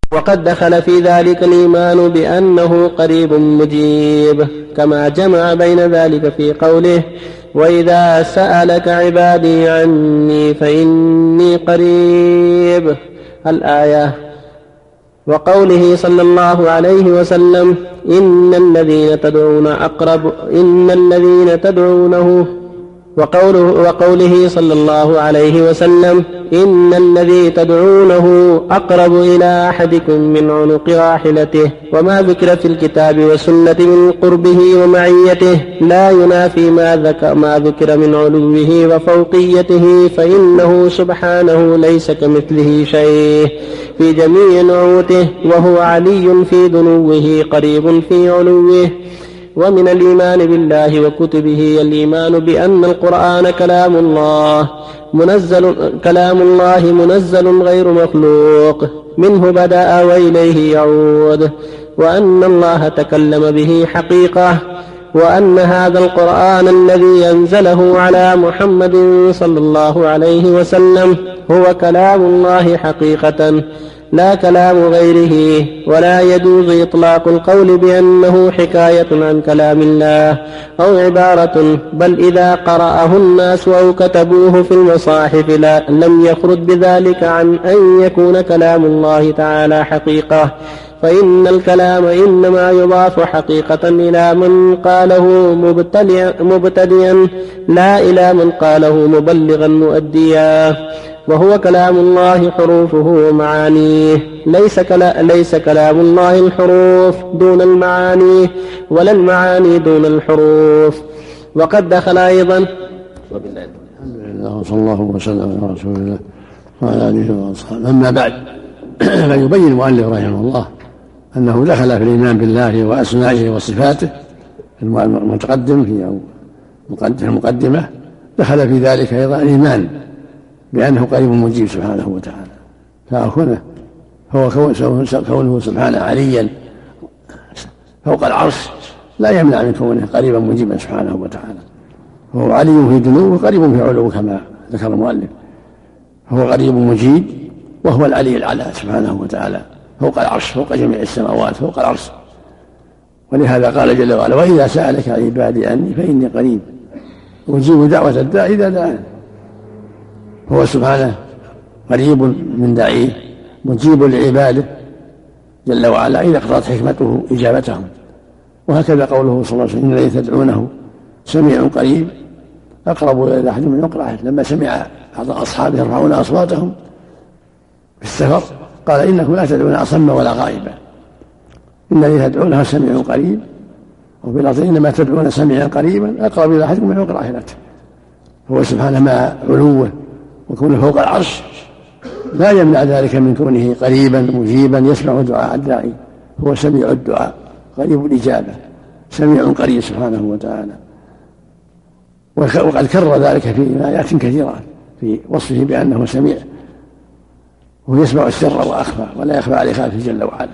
وقد دخل في ذلك الإيمان بأنه قريب مجيب، كما جمع بين ذلك في قوله: وإذا سألك عبادي عني فإني قريب، الآية. وقوله صلى الله عليه وسلم: إن الذين تدعونه وقوله صلى الله عليه وسلم: إن الذي تدعونه أقرب إلى أحدكم من عنق راحلته. وما ذكر في الكتاب والسنة من قربه ومعيته لا ينافي ما ذكر من علوه وفوقيته، فإنه سبحانه ليس كمثله شيء في جميع نعوته، وهو علي في دنوه قريب في علوه. ومن الإيمان بالله وكتبه الإيمان بأن القرآن كلام الله منزل غير مخلوق، منه بدأ وإليه يعود، وأن الله تكلم به حقيقة، وأن هذا القرآن الذي أنزله على محمد صلى الله عليه وسلم هو كلام الله حقيقة لا كلام غيره. ولا يجوز إطلاق القول بأنه حكاية عن كلام الله أو عبارة، بل إذا قرأه الناس أو كتبوه في المصاحف لم يخرج بذلك عن أن يكون كلام الله تعالى حقيقة، فإن الكلام إنما يضاف حقيقة إلى من قاله مبتدئا لا إلى من قاله مبلغا مؤديا. وهو كلام الله حروفه ومعانيه، ليس كلام الله الحروف دون المعاني ولا المعاني دون الحروف. وقد دخل أيضا الحمد لله وصلى الله وسلم على رسول الله وعلى آله وأصحابه. أما بعد، فيبين المؤلف رحمه الله أنه دخل في الإيمان بالله وأسمائه وصفاته المتقدم في المقدمة، دخل في ذلك أيضا الإيمان بأنه قريب مجيب سبحانه وتعالى، فهو كونه سبحانه عليا فوق العرش لا يمنع من كونه قريبا مجيبا سبحانه وتعالى. فهو علي في دنوه قريب في علوه كما ذكر المؤلف، فهو قريب مجيب، وهو العلي الأعلى سبحانه وتعالى فوق العرش، فوق جميع السماوات، فوق العرش. ولهذا قال جل وعلا: وإذا سألك عبادي عني فإني قريب أجيب دعوة الداعي إذا دعان. هو سبحانه قريب من داعيه، مجيب لعباده جل وعلا إذا اقتضت حكمته إجابتهم. وهكذا قوله صلى الله عليه وسلم: إن الذي تدعونه سميع قريب أقرب إلى أحد من عقل. لما سمع بعض أصحابه يرفعون أصواتهم في السفر قال: إنكم لا تدعون أصم ولا غائبا، إن الذي تدعونه سميع قريب. وفي الأرض: إنما تدعون سميعا قريبا أقرب إلى أحد من عقل راحلته. هو سبحانه مع علوه وكونه فوق العرش لا يمنع ذلك من كونه قريبا مجيبا يسمع دعاء الداعي. هو سميع الدعاء قريب الإجابة، سميع قريب سبحانه وتعالى. وقد كرر ذلك في آيات كثيرة في وصفه بأنه سميع، وهو يسمع السر وأخفى ولا يخفى عليه خافه جل وعلا.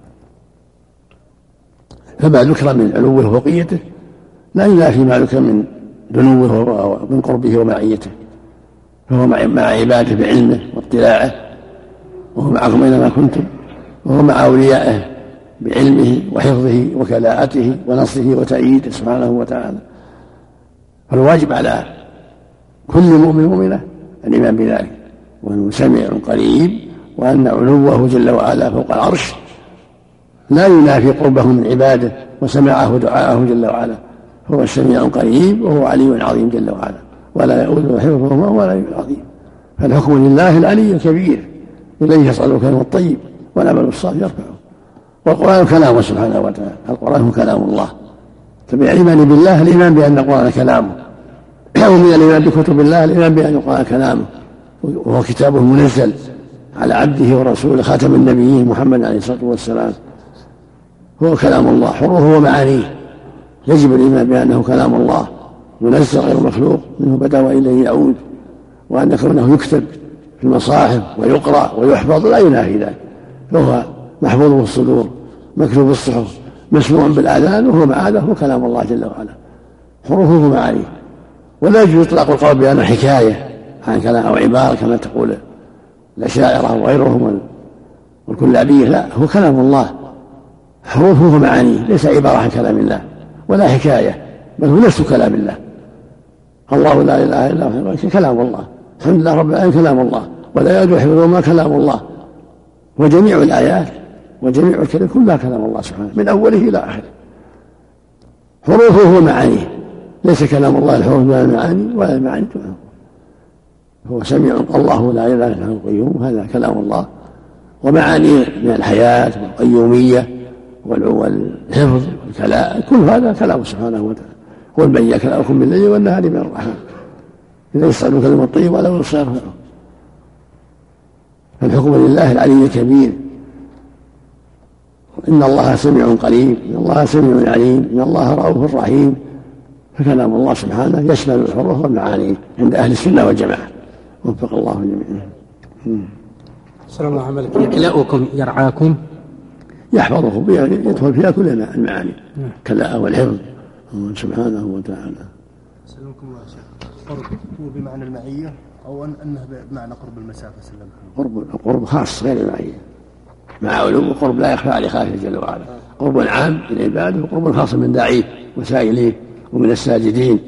فما ذكر من علوه وفوقيته لا ينافي ما ذكر من دنوه ومن قربه ومعيته. فهو مع عباده بعلمه واطلاعه، وهو معكم أينما كنتم، وهو مع أوليائه بعلمه وحفظه وكلاءته ونصره وتأييده سبحانه وتعالى. فالواجب على كل مؤمن ومؤمنة الإيمان بذلك، وأنه سميع قريب، وأن علوه جل وعلا فوق العرش لا ينافي قربه من عباده وسمعه دعاءه جل وعلا. هو السميع قريب، وهو علي عظيم جل وعلا، ولا يؤوده حفظهما ولا علي عظيم. فالحكم لله العلي الكبير، إليه يصعد الكلم الطيب والعمل الصالح يرفعه. والقرآن كلامه سبحانه وتعالى، القرآن هو كلام الله. فبالإيمان بالله الإيمان بأن القرآن كلامه، ومن الإيمان بكتب الله الإيمان بأن القرآن كلامه، وهو كتابه منزل على عبده ورسوله خاتم النبيين محمد عليه الصلاة والسلام. هو كلام الله حروفه ومعانيه، يجب الإيمان بأنه كلام الله منزل غير مخلوق، منه بدأ وإليه يعود. وأن كونه يكتب في المصاحف ويقرأ ويحفظ لا ينافي ذلك، فهو محفوظ بالصدور، مكتوب بالصحف، مسموع بالآذان، وهو معاذ هو كلام الله جل وعلا حروفه ومعانيه. ولا يجوز إطلاق القول بأنه حكاية عن كلام أو عبارة كما تقول الأشاعرة وغيرهم والكلابية لا، هو كلام الله حروفه ومعانيه، ليس عبارة عن كلام الله ولا حكاية، بل هو نفس كلام الله. الله لا إله إلا هو كلام الله، الحمد لله رب العالمين كلام الله، ولا يدعو حفظهما كلام الله. وجميع الآيات وجميع الكلام كلها كلام الله سبحانه من أوله إلى آخره، حروفه ومعانيه، ليس كلام الله الحروف ولا المعاني ولا المعاني دونه. هو سميع الله لا إله إلا هو القيوم، هذا كلام الله، ومعانيه من الحياة والقيومية والحفظ والكلام، كل هذا كلامه سبحانه وتعالى. قل من يكلأكم بالليل والنهار من الرحمن إذا يصعد كلمة الطيب ولا يصير. فالحكم لله العلي الكبير. إن الله سميع قريب، إن الله سميع عليم، إن الله رؤوف رحيم. فكلام الله سبحانه يشمل الحروف والمعاني عند أهل السنة والجماعة، وفق الله جميعا. السلام الله عليكم. يكلأكم يرعاكم، يحفظكم، يدخل فيها كل المعاني كلاء والحفظ سبحانه وتعالى. سلمكم الله يا شيخ. قرب هو بمعنى المعية أو أنه بمعنى قرب المسافة؟ سلمكم. قرب خاص غير المعية، مع علو قرب لا يخفى على خالقه جل وعلا. قرب عام للعباد وقرب خاص من داعيه وسائليه ومن الساجدين.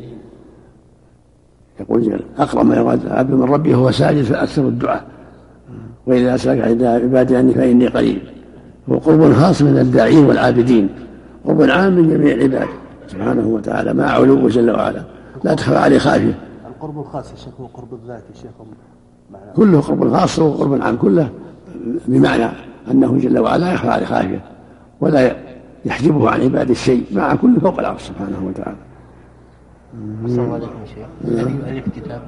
يقول أقرب ما يراد العبد من ربه هو ساجد فأكثر الدعاء، وإذا سألك عبادي عني فإني قريب. هو قرب خاص من الداعين والعابدين، قرب عام من جميع العباد سبحانه وتعالى مع علو جل وعلا لا تخفى عليه خافية. القرب الخاص يا شيخ هو قرب الذات يا شيخ؟ كله قرب خاص وقرب عام، كله بمعنى أنه جل وعلا يخفى عليه خافية ولا يحجبه عن عباد الشيء، مع كل فوق العرش سبحانه وتعالى. السلام عليكم يا شيخ. ألف كتاب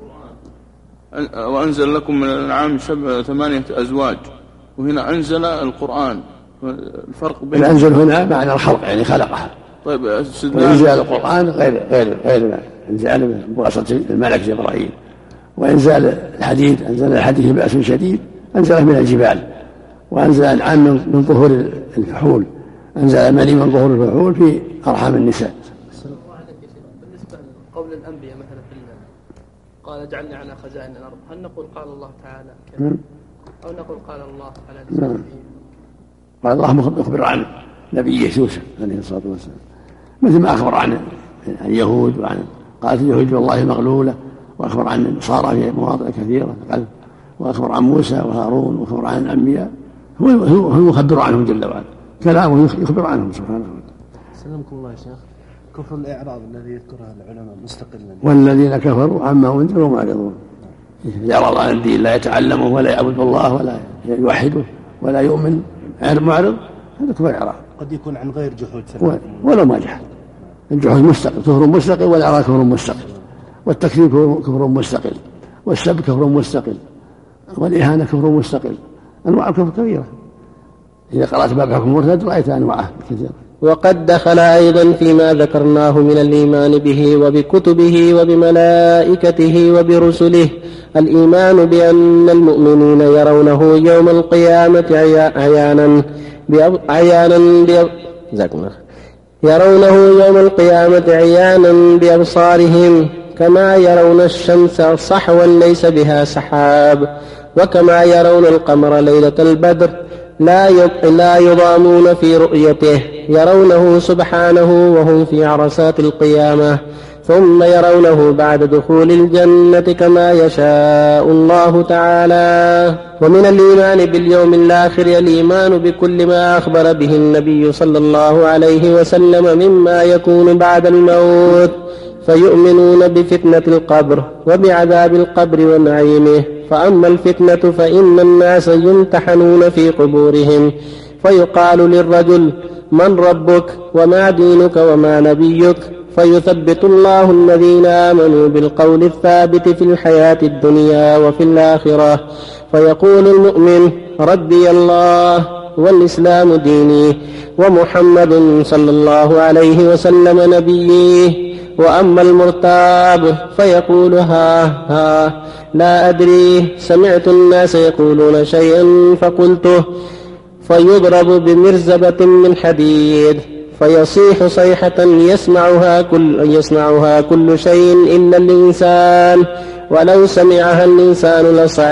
وأنزل لكم من الأنعام 8 أزواج، وهنا أنزل القرآن. الفرق بين أنزل هنا معنى الخلق يعني خلقها. طيب وإنزال القرآن غير إنزال بواسطة الملك جبرائيل. وإنزال الحديد أنزل الحديد بأس شديد، أنزله من الجبال. وأنزل الأنعام من ظهور الفحول، أنزل المني من ظهور الفحول في أرحام النساء. بالنسبة لقول الأنبياء مثلا في قال جعلنا على خزائن الأرض، هل نقول قال الله تعالى أو نقول قال الله على لسان؟ قال الله يخبر عن نبيه يوسف عليه الصلاة والسلام، مثل ما أخبر عن اليهود وعن قالت اليهود والله مغلولة، وأخبر عن النصارى في مواضع كثيرة، وأخبر عن موسى وهارون، وأخبر عن الأنبياء. هو يخبر عنهم جل وعلا، كلامه يخبر عنهم سبحانه وتعالى. سلمكم الله يا شيخ. كفر الإعراض الذي يذكرها العلماء مستقلا، والذين كفروا عما أنذروا معرضون. يعرض عن الدين، لا يتعلمه ولا يعبد الله ولا يوحده ولا يؤمن، معرض، هذا كفر إعراض. قد يكون عن غير جحود ولا ما جحد. الجحود مستقل، كفر مستقل، والإعراض كفر مستقل، والتكذيب كفر مستقل، والسب كفر مستقل، والإهانة كفر مستقل. أنواع الكفر كثيرة، إذا قرأت باب حكم المرتد رأيت أنواعه كثيرة. وقد دخل أيضا فيما ذكرناه من الإيمان به وبكتبه وبملائكته وبرسله الإيمان بأن المؤمنين يرونه يوم القيامة عيانا بأبصارهم، كما يرون الشمس صحوا ليس بها سحاب، وكما يرون القمر ليلة البدر لا يضامون في رؤيته، يرونه سبحانه وهم في عرصات القيامة، ثم يرونه بعد دخول الجنة كما يشاء الله تعالى. ومن الإيمان باليوم الآخر الإيمان بكل ما أخبر به النبي صلى الله عليه وسلم مما يكون بعد الموت، فيؤمنون بفتنة القبر وبعذاب القبر ونعيمه. فأما الفتنة فإن الناس يمتحنون في قبورهم، فيقال للرجل من ربك وما دينك وما نبيك، فيثبت الله الذين آمنوا بالقول الثابت في الحياة الدنيا وفي الآخرة، فيقول المؤمن ربي الله والإسلام ديني ومحمد صلى الله عليه وسلم نبيه. وأما المرتاب فيقول ها لا أدري، سمعت الناس يقولون شيئا فقلته، فيضرب بمرزبة من حديد فيصيح صيحة يسمعها كل شيء إلا الإنسان، ولو سمعها الإنسان لصعق،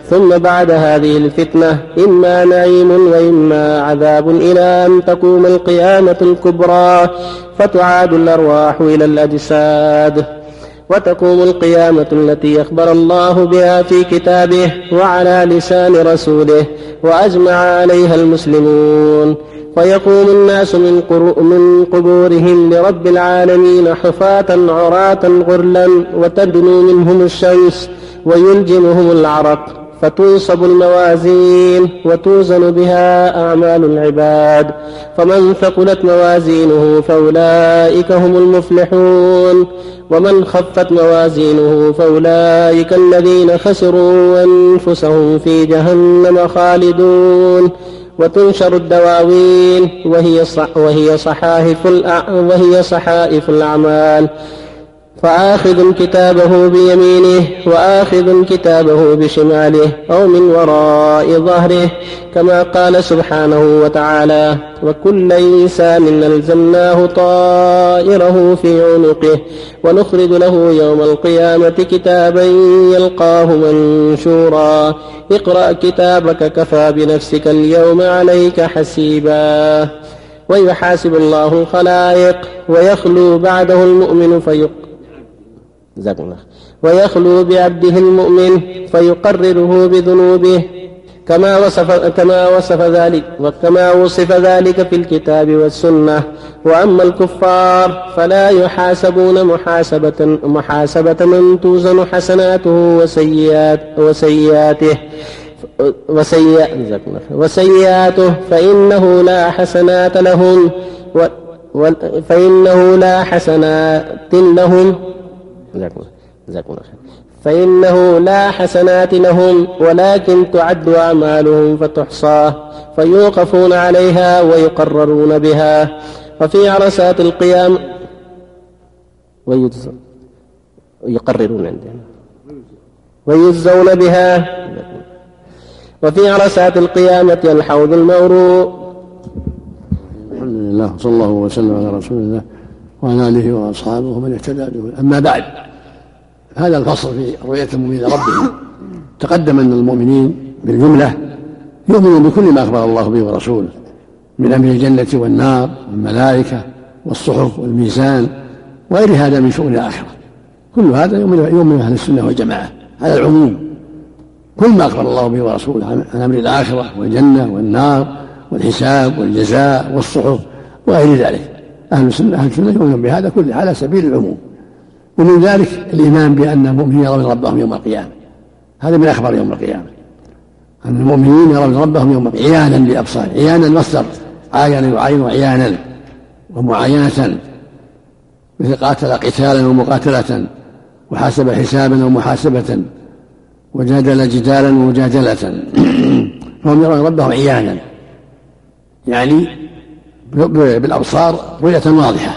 ثم بعد هذه الفتنة إما نعيم وإما عذاب إلى أن تقوم القيامة الكبرى فتعاد الأرواح إلى الأجساد. وتقوم القيامة التي أخبر الله بها في كتابه وعلى لسان رسوله وأجمع عليها المسلمون، فيقوم الناس من قبورهم لرب العالمين حفاة عراة غرلا، وتدنو منهم الشمس ويلجمهم العرق، فتنصب الموازين وتوزن بها أعمال العباد، فمن ثقلت موازينه فأولئك هم المفلحون، ومن خفت موازينه فأولئك الذين خسروا أنفسهم في جهنم خالدون. وتنشر الدواوين وهي صحائف الأعمال، فآخذ كتابه بيمينه وآخذ كتابه بشماله أو من وراء ظهره، كما قال سبحانه وتعالى: وكل إنسان ألزمناه طائره في عنقه ونخرج له يوم القيامة كتابا يلقاه منشورا، اقرأ كتابك كفى بنفسك اليوم عليك حسيبا. ويحاسب الله الخلائق ويخلو بعده المؤمن ويخلو بعبده المؤمن فيقرره بذنوبه كما وصف ذلك في الكتاب والسنة. وأما الكفار فلا يحاسبون محاسبة من توزن حسناته وسيئاته فإنه لا حسنات لهم ولكن تعد أعمالهم فتحصى فيوقفون عليها ويقررون بها. وفي عرصات القيام ويجزون بها. وفي عرصات القيامة الحوض المورود. الحمد لله، صلى الله وسلم على رسول الله وعلى آله وأصحابه ومن اهتدى به. أما بعد، هذا الفصل في رؤية المؤمنين ربهم. تقدم أن المؤمنين بالجملة يؤمنون بكل ما أخبر الله به ورسوله من أمر الجنة والنار والملائكة والصحف والميزان وغير هذا من شؤون الآخرة. كل هذا يؤمن أهل السنة والجماعة على العموم. كل ما أخبر الله به ورسوله عن أمر الآخرة والجنة والنار والحساب والجزاء والصحف وغير ذلك، أهل السنة يؤمنون بهذا كله على سبيل العموم. ومن ذلك الإيمان بأن المؤمنين يرون ربهم يوم القيامة. هذا من أخبار يوم القيامة، أن المؤمنين يرون ربهم يوم القيامة عيانا بأبصار. عيانا المصدر عاين يعين عيانا ومعاينة، مثل قاتل قتالا ومقاتلة، وحاسب حسابا ومحاسبة، وجادل جدالا ومجادلة. فهم يرون ربهم عيانا، يعني بالأبصار رؤية واضحة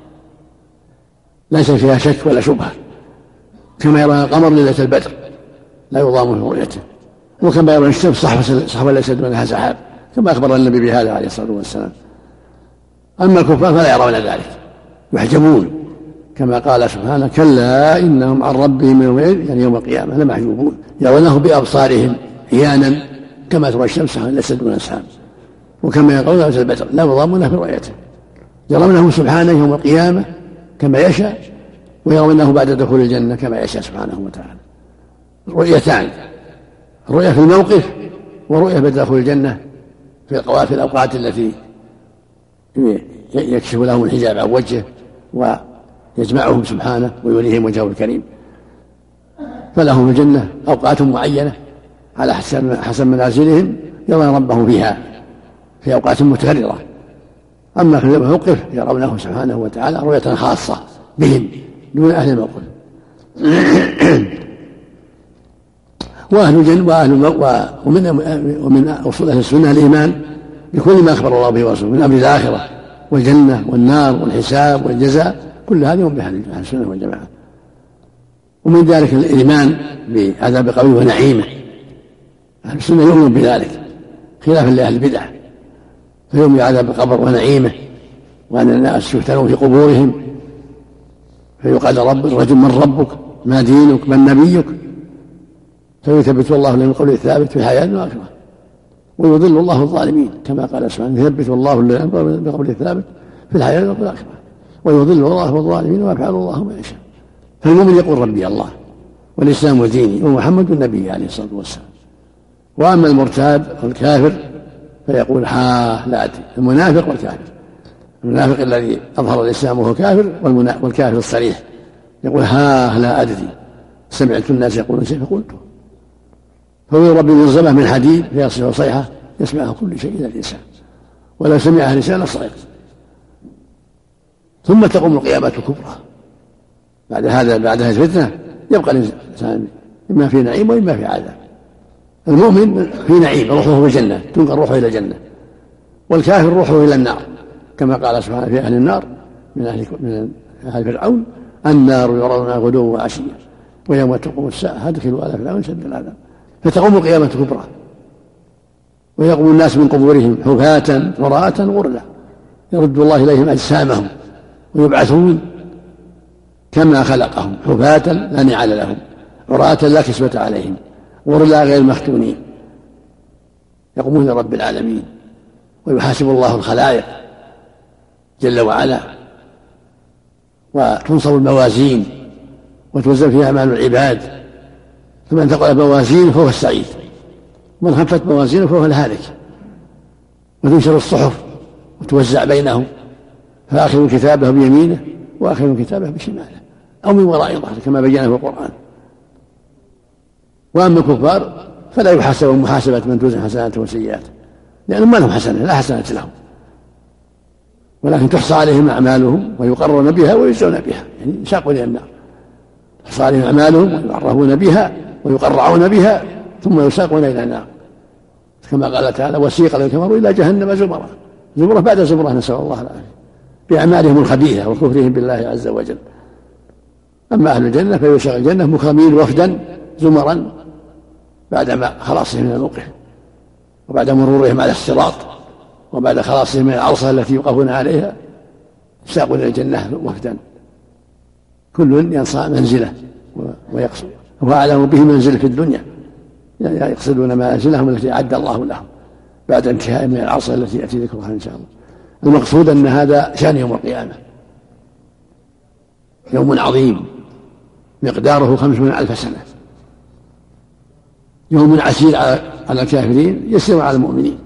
ليس فيها شك ولا شبهة، كما يرون القمر ليلة البدر لا يضام في رؤيته، وكما يرون الشمس صحوة ليس دونها سحاب، كما أخبر النبي بهذا عليه الصلاة والسلام. أما الكفار فلا يرون ذلك، يحجبون، كما قال سبحانه: كلا إنهم عن ربهم يعني يوم القيامة لمحجوبون، يرونه بأبصارهم عيانا كما ترى الشمس ليس دونها سحاب، وكما يقولون ليلة البدر لا يضامون في رؤيته. يرونه سبحانه يوم القيامة كما يشاء، ويرونه بعد دخول الجنة كما يشاء سبحانه وتعالى. رؤيتان: رؤية في الموقف، ورؤية بعد دخول الجنة في الأوقات التي يكشف لهم الحجاب عن وجهه ويجمعهم سبحانه ويريهم وجهه الكريم. فلهم في الجنة أوقات معينة على حسب منازلهم يرون ربهم فيها في أوقات متكررة. أما في الموقف يرونه سبحانه وتعالى رؤية خاصة بهم دون أهل الموقف. ومن أصول أهل السنة الإيمان بكل ما أخبر الله به ورسوله من أمر الآخرة والجنة والنار والحساب والجزاء، كل هذه هم بأهل السنة والجماعة. ومن ذلك الإيمان بعذاب قبره ونعيمه، أهل السنة يؤمنون بذلك خلافا لأهل البدع، فيؤمن بعذاب القبر ونعيمه، وأن الناس يفتنون في قبورهم فيقال الرجل: من ربك؟ ما دينك؟ من نبيك؟ فيثبت الله له القول الثابت في الحياة والآخرة، ويضل الله الظالمين كما قال سبحانه يثبت الله له القول الثابت في الحياة والآخرة ويضل الله الظالمين ويفعل الله ما يشاء. فالمؤمن يقول ربي الله والإسلام ديني ومحمد النبي عليه الصلاة والسلام. وأما المرتاد والكافر فيقول لا أدري. المنافق والكافر، المنافق الذي أظهر الإسلام وهو كافر، والكافر الصريح يقول لا أدري، سمعت الناس يقولون شيء فقلته. فيضرب بمنظمة من حديد فيصيح صيحة يسمعها كل شيء إلى الإنسان، ولو سمعها الإنسان لصعق. ثم تقوم القيامة الكبرى بعد هذه الفتنة، يبقى الإنسان إما في نعيم وإما في عذاب. المؤمن في نعيم روحه في الجنة، تنقل روحه إلى الجنة، والكافر روحه إلى النار كما قال سبحانه في أهل النار من أهل فرعون النار يعرضونها غدوا وعشيا ويوم تقوم الساعة أدخلوا آل فرعون شد العذاب. فتقوم القيامة الكبرى ويقوم الناس من قبورهم حفاة عراة غرلا، يرد الله إليهم أجسامهم ويبعثون كما خلقهم حفاة لا نعال لهم عراة لا كسوة عليهم غرلا غير مختونين، يقومون لرب العالمين ويحاسب الله الخلائق جل وعلا، وتنصب الموازين وتوزن فيها أعمال العباد، فمن ثقلت موازينه فهو السعيد، ومن خفت موازينه فهو الهالك. وتنشر الصحف وتوزع بينهم، فآخذ كتابه بيمينه وآخذ كتابه بشماله أو من وراء ظهره كما بينه في القرآن. وأما الكفار فلا يحاسبون محاسبة من توزن حسناته وسيئاته، لأنهم ما لهم حسنة لا حسنة لهم، ولكن تحصى عليهم أعمالهم ويقرون بها ويجزون بها، يعني يساقون إلى النار. تحصى عليهم أعمالهم ويعرفون بها ويقرعون بها ثم يساقون إلى النار، كما قال تعالى وسيق الكفار إلى جهنم زمرا، زمرة بعد زمرة نسأل الله العافية، بأعمالهم الخبيثة وكفرهم بالله عز وجل. أما أهل الجنة فيساق الجنة مكرمين وفدا زمرا بعد خلاصهم من الموقف وبعد مرورهم على الصراط وبعد خلاصهم من العرصة التي يوقفون عليها، يساقون إلى الجنة وفدا كل ينصى منزله ويقصد، هو أعلم به منزل في الدنيا، يعني يقصدون منازلهم التي أعد الله لهم بعد انتهاء من العرصة التي يأتي ذكرها إن شاء الله. المقصود أن هذا شأن يوم القيامة، يوم عظيم مقداره 50,000 سنة، يوم عسير على الكافرين يسير على المؤمنين،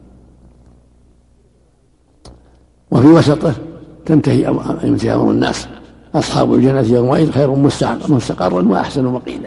وفي وسطه تنتهي أمر الناس. أصحاب الجنة يومئذ خير مستقرا وأحسن مقيلا،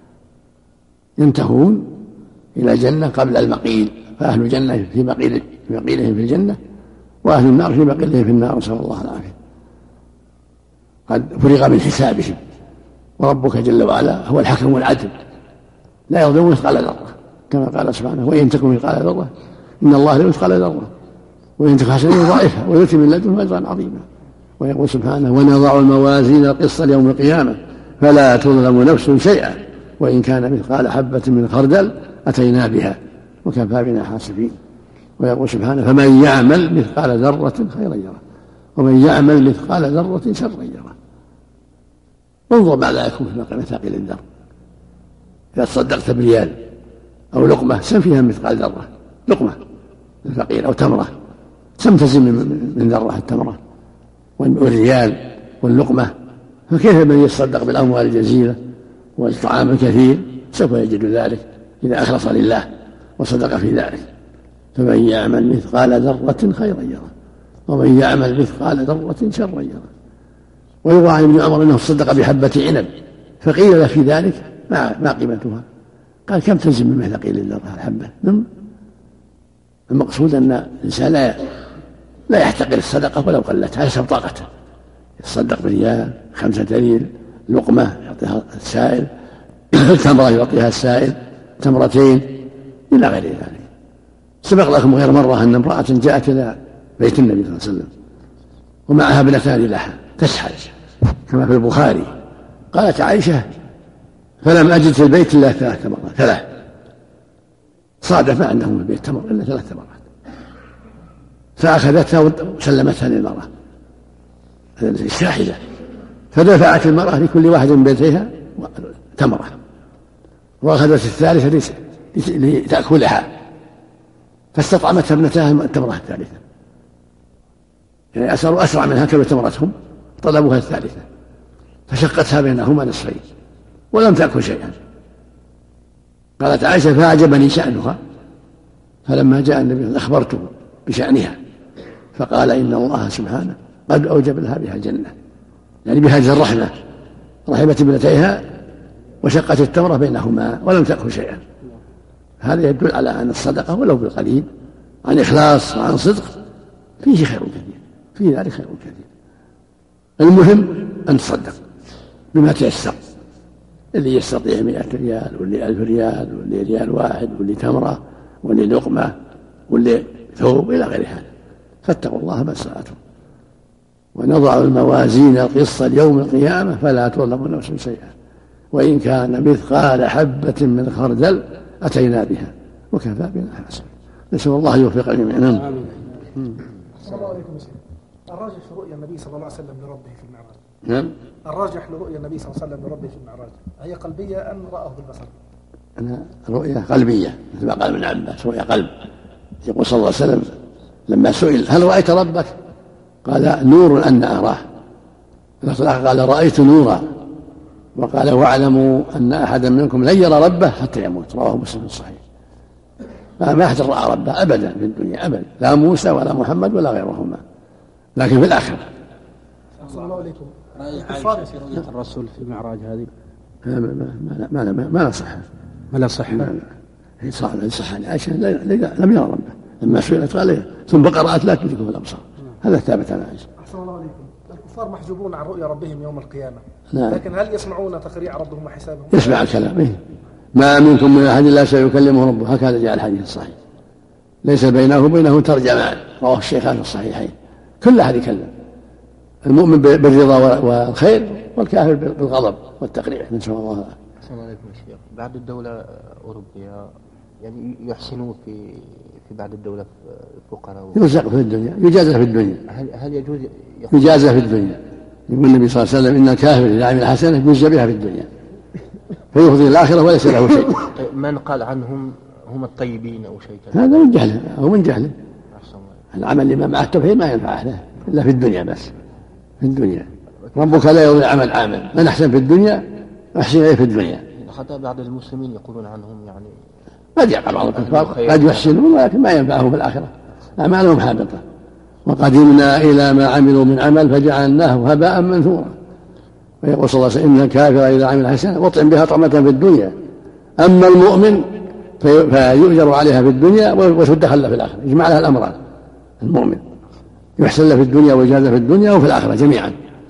ينتهون إلى الجنة قبل المقيل، فأهل الجنة في مقيلهم في الجنة وأهل النار في مقيلهم في النار، نسأل الله العافية. قد فرغ من حسابهم، وربك جل وعلا هو الحكم العدل لا يظلم مثقال ذرة كما قال سبحانه وإن تكن مثقال ذرة إن الله لا مثقال ذرة وإن تك حسنة يضاعفها ويؤتي من لدنه أجرا عظيما. ويقول سبحانه ونضع الموازين القسط ليوم القيامة فلا تظلم نفس شيئا وإن كان مثقال حبة من خردل أتينا بها وكفى بنا حاسبين. ويقول سبحانه فمن يعمل مثقال ذرة خيرا يره ومن يعمل مثقال ذرة شرا يره. انظر ماذا يكون في مثاقيل الذر، إذا تصدقت بريال أو لقمة سم فيها مثقال ذرة، لقمة الفقير أو تمرة سم تزن من ذرة التمرة والريال واللقمة، فكيف من يتصدق بالأموال الجزيلة والطعام الكثير سوف يجد ذلك إذا أخلص لله وصدق في ذلك. فمن يعمل مثقال ذرة خيرا يره ومن يعمل مثقال ذرة شرا يره. ويروى عن ابن عمر أنه صدق بحبة عنب فقيل له في ذلك ما قيمتها؟ قال كم تزن من مثقيل الذرة الحبة. المقصود أن الإنسان لا يحتقر الصدقة ولو قلت على حسب طاقته، يتصدق بريال 5 ريال، لقمة يعطيها السائل، تمرة يعطيها السائل، تمرتين إلى غير ذلك. سبق لكم غير مرة أن امرأة جاءت إلى بيت النبي صلى الله عليه وسلم ومعها ابنتان لها تسحل كما في البخاري. قالت عائشة فلم أجد في البيت إلا 3 تمرات، 3 صادف عندهم في البيت تمر إلا 3 تمرات، فأخذتها وسلمتها للمرأة الشاحذة، فدفعت المرأة لكل واحد من بيتها تمرة وأخذت الثالثة لتأكلها، فاستطعمتها ابنتها التمرة الثالثة، يعني أسروا أسرع منها كانوا تمرتهم، طلبوها الثالثة فشقتها بينهما نصفين ولم تأكل شيئا. قالت عائشة فأعجبني شأنها، فلما جاء النبي أخبرته بشأنها فقال إن الله سبحانه قد أوجب لها بها الجنة، يعني بهذه الرحمة رحمت ابنتيها وشقت التمرة بينهما ولم تأكل شيئا. هذا يدل على أن الصدقة ولو بالقليل عن إخلاص وعن صدق فيه خير كثير، فيه ذلك خير كثير. المهم أن تصدق بما تيسر، اللي يستطيع 100 ريال واللي 1000 ريال واللي ريال واحد واللي تمرة واللي لقمة واللي ثوب إلى غير هذا، فاتقوا الله ما استطعتم. ونضع الموازين القسط ليوم القيامة فلا تظلم نفس شيئا وإن كان مثقال حبة من خردل أتينا بها وكفى بنا حسنا. نسأل الله يوفق الجميع. السلام عليكم. الراجح لرؤيا النبي صلى الله عليه وسلم لربه في المعراج. نعم. الراجح لرؤيا النبي صلى الله عليه وسلم لربه في المعراج هي قلبية أم رآه بالبصر؟ أنا رؤيا قلبية مثل ما قال ابن عباس، رؤيا قلب. يقول صلى الله عليه وسلم لما سئل هل رأيت ربك؟ قال نور أن أراه. قال رأيت نورا. وقال واعلموا أن أحدا منكم لن يرى ربه حتى يموت، رواه مسلم الصحيح. فما أحد رأى ربه أبدا في الدنيا أبدا، لا موسى ولا محمد ولا غيرهما، لكن في الآخرة. صلى الله عليكم. رأي عائشة في رؤية الرسول في المعراج هذه ما نصح، ما لا صح. هي صح عائشة لم يرى ربه لما سئلت قال ثم قرأت لا تدركه الأبصار. هذا ثابت عن عائشة. أحسن الله عليكم. الكفار محجوبون عن رؤيا ربهم يوم القيامة. نعم. لكن هل يسمعون تقريع ربهم وحسابهم؟ يسمع الكلام. ما منكم من أحد إلا سيكلمه ربه، هكذا جاء الحديث الصحيح. ليس بينه وبينه ترجمان، رواه الشيخان في الصحيحين. كل أحد يكلم، المؤمن بالرضا والخير والكافر بالغضب والتقريع. نسأل الله العافية. السلام عليكم يا شيخ. بعد الدولة أوروبية يعني يحسنون في بعد الدولة الفقراء يرزق في الدنيا، يجازى في الدنيا. هل يجوز يجازى في الدنيا؟ يقول النبي صلى الله عليه وسلم إن الكافر إذا عمل حسنة يجزى بها في الدنيا فيفضي الآخرة وليس له شيء. من قال عنهم هم الطيبين أو شيء كذا؟ هذا من جهله أو من جهله. العمل اللي ما مع التوحيد ما ينفع له إلا في الدنيا بس، في الدنيا. ربك لا يضيع عمل عامل، من أحسن في الدنيا أحسن إليه في الدنيا. حتى بعض المسلمين يقولون عنهم يعني قد يقع بعض الكفار قد يحسنون ولكن ما ينفعهم في الآخرة، أعمالهم حابطة. وقدمنا إلى ما عملوا من عمل فجعلناه هباء منثورا. ويقول صلى الله عليه وسلم إن الكافر إذا عمل حسنة وطعم بها طعمة في الدنيا، أما المؤمن فيؤجر عليها في الدنيا وتدخل له في الآخرة. يجمع لها الأمران، المؤمن يحسن له في الدنيا ويجازى في الدنيا وفي الآخرة جميعا.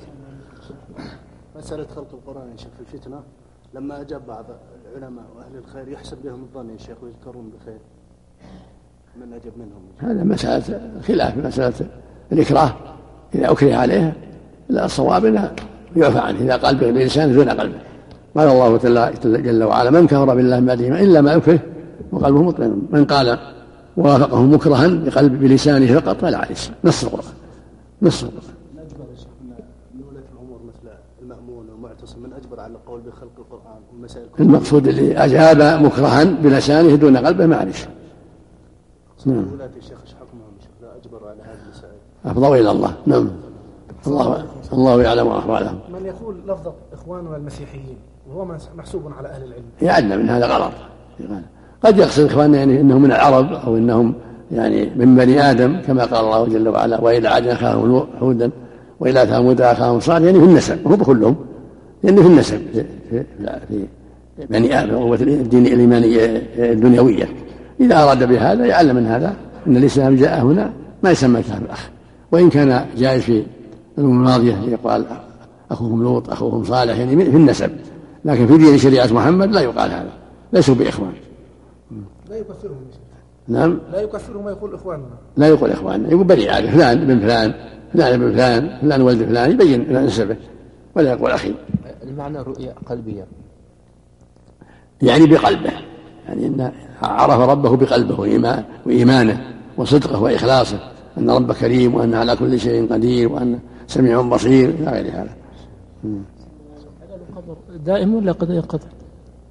مسألة خلق القرآن يا شيخ في الفتنة، لما أجاب بعض العلماء وأهل الخير يحسب بهم الظن يا شيخ ويذكرون بخير، من أجب منهم؟ هذا مسألة خلاف، مسألة الإكراه إذا أكره عليها لا الصواب إنه يعفى عنه إذا قال بلسانه دون قلبه. قال الله جل وعلا من كفر بالله بعد إيمانه إلا ما يكره وقلبه مطمئن. من قال وافقه مكرها بلسانه فقط فلا عليه نص القرآن. نص القرآن. نجبر يا شيخ من ولاة الأمور مثل المأمون والمعتصم من أجبر على القول بخلق القرآن والمسائل. المقصود اللي أجاب مكرها بلسانه دون قلبه ما عليه. نعم. ولاة الشيخ ايش حكمهم لا أجبروا على هذه المسائل؟ أفضوا إلى الله. نعم. الله يعلم أحوالهم. من يقول لفظ إخواننا المسيحيين وهو محسوب على أهل العلم يعلم من هذا غلط. قد يقصد إخواننا يعني إنهم من العرب أو إنهم يعني من بني آدم كما قال الله جل وعلا وإلى عاد أخاهم هودا وإلى ثمود أخاهم صالح، يعني في النسب، هم كلهم يعني في النسب في بني آدم قوة الدين الإيمانية الدنيوية. إذا أراد بهذا يعلم من هذا أن الإسلام جاء هنا ما يسمى كافر الأخ، وإن كان جائز في الماضية يقال أخوهم لوط أخوهم صالح يعني في النسب، لكن في دين شريعة محمد لا يقال هذا، ليسوا بإخوان. لا يكفرهم. نعم. لا يكفرهم ويقول إخواننا. لا يقول إخواننا، يقول بني آدم فلان ابن فلان فلان ابن فلان فلان ولد فلان، يبين نسبه ولا يقول أخي. المعنى رؤية قلبية يعني بقلبه، يعني إن عرف ربه بقلبه وإيمانه وصدقه وإخلاصه أن ربه كريم وأن على كل شيء قدير وأن سميع بصير إلى غير هذا. دائم ولا قد ينقطع؟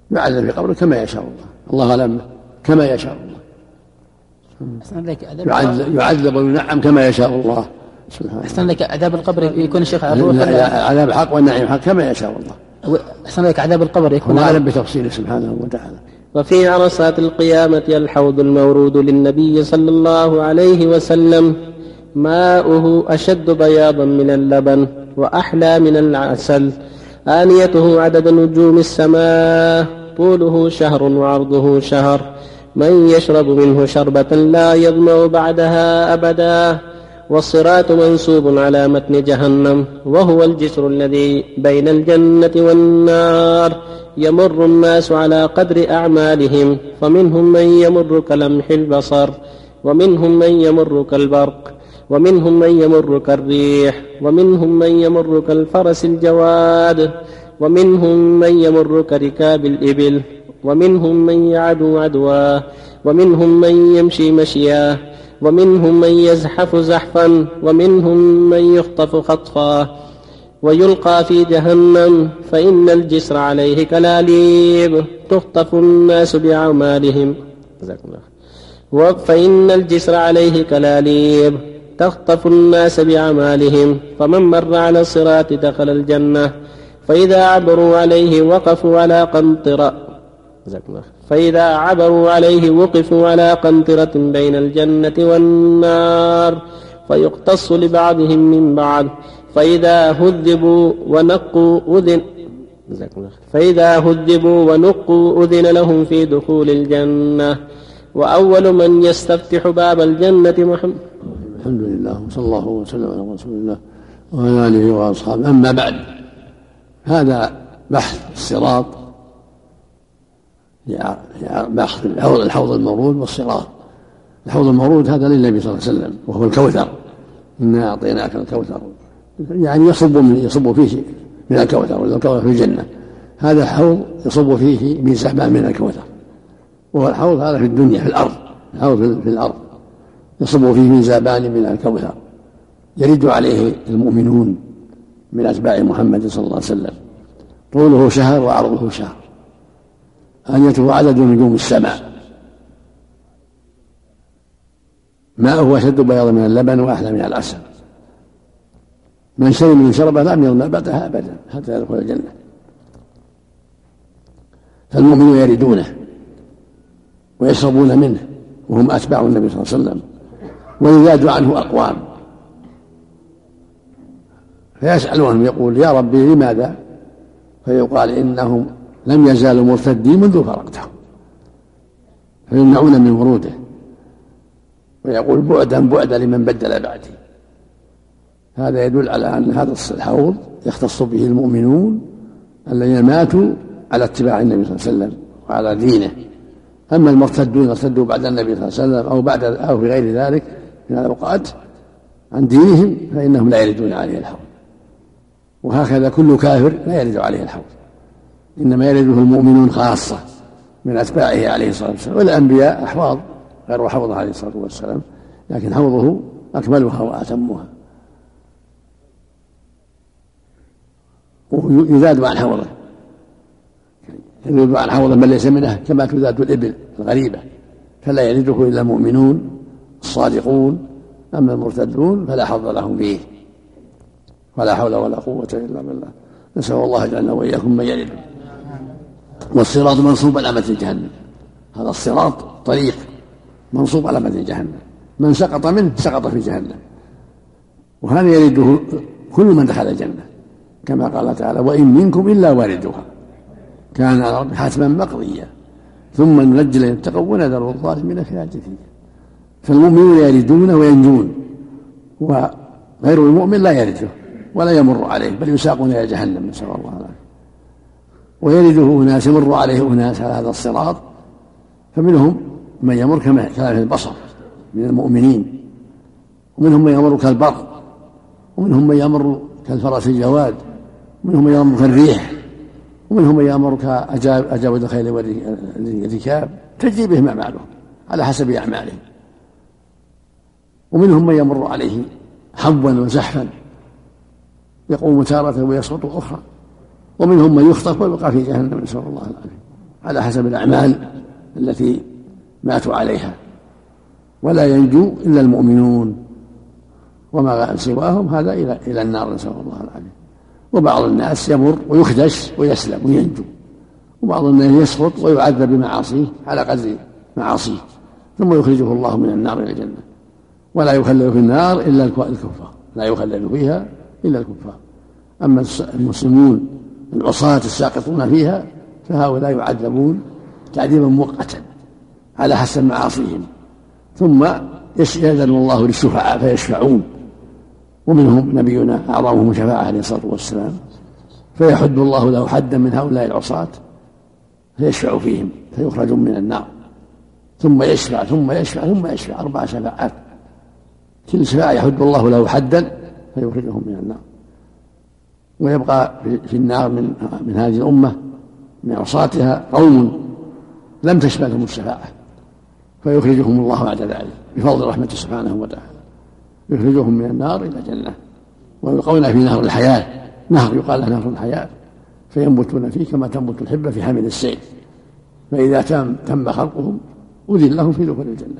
يعذب في قبره كما يشاء الله أعلم كما يشاء الله، يعذب وينعم كما يشاء الله سبحانه. أحسن لك عذاب القبر يكون الشيخ عذاب الحق والنعيم حق كما يشاء الله. أحسن لك عذاب القبر يكون أعلم بتفصيله سبحانه وتعالى. وفي عرصات القيامة الحوض المورود للنبي صلى الله عليه وسلم ماؤه أشد بياضا من اللبن وأحلى من العسل، آنيته عدد نجوم السماء، طوله شهر وعرضه شهر، من يشرب منه شربة لا يظمأ بعدها أبدا. والصراط منصوب على متن جهنم، وهو الجسر الذي بين الجنة والنار، يمر الناس على قدر أعمالهم، فمنهم من يمر كلمح البصر، ومنهم من يمر كالبرق، ومنهم من يمر كالريح، ومنهم من يمر كالفرس الجواد، ومنهم من يمر كركاب الإبل، ومنهم من يعدو عدوا، ومنهم من يمشي مشيا، ومنهم من يزحف زحفا، ومنهم من يخطف خطفا ويلقى في جهنم، فإن الجسر عليه كلاليب تخطف الناس بأعمالهم، فإن الجسر عليه كلاليب تخطف الناس بأعمالهم، فمن مر على الصراط دخل الجنة، فإذا عبروا عليه وقفوا على قنطرة بين الجنة والنار، فيقتص لبعضهم من بعض، فإذا هذبوا ونقوا أذن لهم في دخول الجنة. وأول من يستفتح باب الجنة محمد. الحمد لله وصلى الله وسلم على رسول الله وعلى آله وأصحابه. أما بعد، هذا بحث الصراط، بحث الحوض المورود والصراط. الحوض المورود هذا للنبي صلى الله عليه وسلم، وهو الكوثر، إنا أعطيناك الكوثر، يعني يصب فيه من الكوثر، والكوثر في الجنة. هذا حوض يصب فيه من سحبة من الكوثر، وهو الحوض هذا في الدنيا في الأرض، الحوض في الأرض يصب فيه من زابان من الكوثر، يرد عليه المؤمنون من أتباع محمد صلى الله عليه وسلم، طوله شهر وعرضه شهر، آنيته عدد نجوم السماء، ماءه أشد بياضا من اللبن وأحلى من العسل، من شرب من شربه لم يظمأ بعدها أبدا حتى يدخل الجنة. فالمؤمنون يردونه ويشربون منه، وهم أتباع النبي صلى الله عليه وسلم، ويزاد عنه أقوام فيسألونهم يقول يا ربي لماذا؟ فيقال إنهم لم يزالوا مرتدين منذ فرقتهم، فيمنعون من وروده، ويقول بعدا بعدا لمن بدل بعدي. هذا يدل على أن هذا الحوض يختص به المؤمنون الذين ماتوا على اتباع النبي صلى الله عليه وسلم وعلى دينه. أما المرتدون ارتدوا بعد النبي صلى الله عليه وسلم أو في غير ذلك من الأوقات عن دينهم، فإنهم لا يردون عليه الحوض. وهكذا كل كافر لا يرد عليه الحوض، إنما يرده المؤمنون خاصة من أتباعه عليه الصلاة والسلام. والأنبياء أحواض غير حوضه عليه الصلاة والسلام، لكن حوضه أكملها وأتمها. ويزاد عن حوضه، يزاد عن حوضه من ليس منه كما تزاد الإبل الغريبة، فلا يرده إلا المؤمنون الصادقون. أما المرتدون فلا حظ لهم فيه، ولا حول ولا قوة إلا بالله. نسأل الله جعلنا وإياكم من يرد. والصراط منصوب على متن جهنم، هذا الصراط طريق منصوب على متن جهنم، من سقط منه سقط في جهنم، وهذا يرده كل من دخل الجنة، كما قال تعالى وإن منكم إلا واردها كان على ربك حتما مقضيا ثم ننجي الذين اتقوا ونذر الظالمين فيها جثيا. فالمؤمنون يردون وينجون، وغير المؤمن لا يرده ولا يمر عليه، بل يساقون إلى جهنم، نسأل الله العافية. ويرده أناس يمر عليه أناس على هذا الصراط، فمنهم من يمر كمثل البصر من المؤمنين، ومنهم من يمر كالبرق، ومنهم من يمر كالفرس الجواد، ومنهم من يمر كالريح، ومنهم من يمر كأجاود الخيل والركاب، تجري بهم أعمالهم على حسب أعمالهم. ومنهم من يمر عليه حبوا وزحفا، يقوم تارة ويسقط أخرى. ومنهم من يخطف ويبقى في جهنم، نسأل الله العافية، على حسب الأعمال التي ماتوا عليها، ولا ينجو إلا المؤمنون، وما سواهم هذا إلى النار، نسأل الله العافية. وبعض الناس يمر ويخدش ويسلم وينجو، وبعض الناس يسقط ويعذب بمعاصيه على قدر معاصيه، ثم يخرجه الله من النار إلى الجنة. ولا يخلد في النار إلا الكفار، لا يخلد فيها إلا الكفار. أما المسلمون العصاة الساقطون فيها فهؤلاء يعذبون تعذيبا مؤقتا على حسب معاصيهم، ثم يأذن الله للشفعاء فيشفعون، ومنهم نبينا أعظمهم شفاعة عليه الصلاة والسلام، فيحد الله له حدا من هؤلاء العصاة فيشفع فيهم فيخرجون من النار، ثم يشفع ثم يشفع ثم يشفع 4 شفاعات، كل شفاعة يحد الله له حدا فيخرجهم من النار. ويبقى في النار من هذه الأمة من عصاتها قوم لم تشملهم الشفاعة فيخرجهم الله بعد ذلك بفضل رحمته سبحانه وتعالى، يخرجهم من النار إلى الجنة. ويلقون في نهر الحياة، نهر يقال له نهر الحياة، فينبتون فيه كما تنبت الحبة في حامل السيل، فإذا تم خلقهم أذن لهم في دخول الجنة.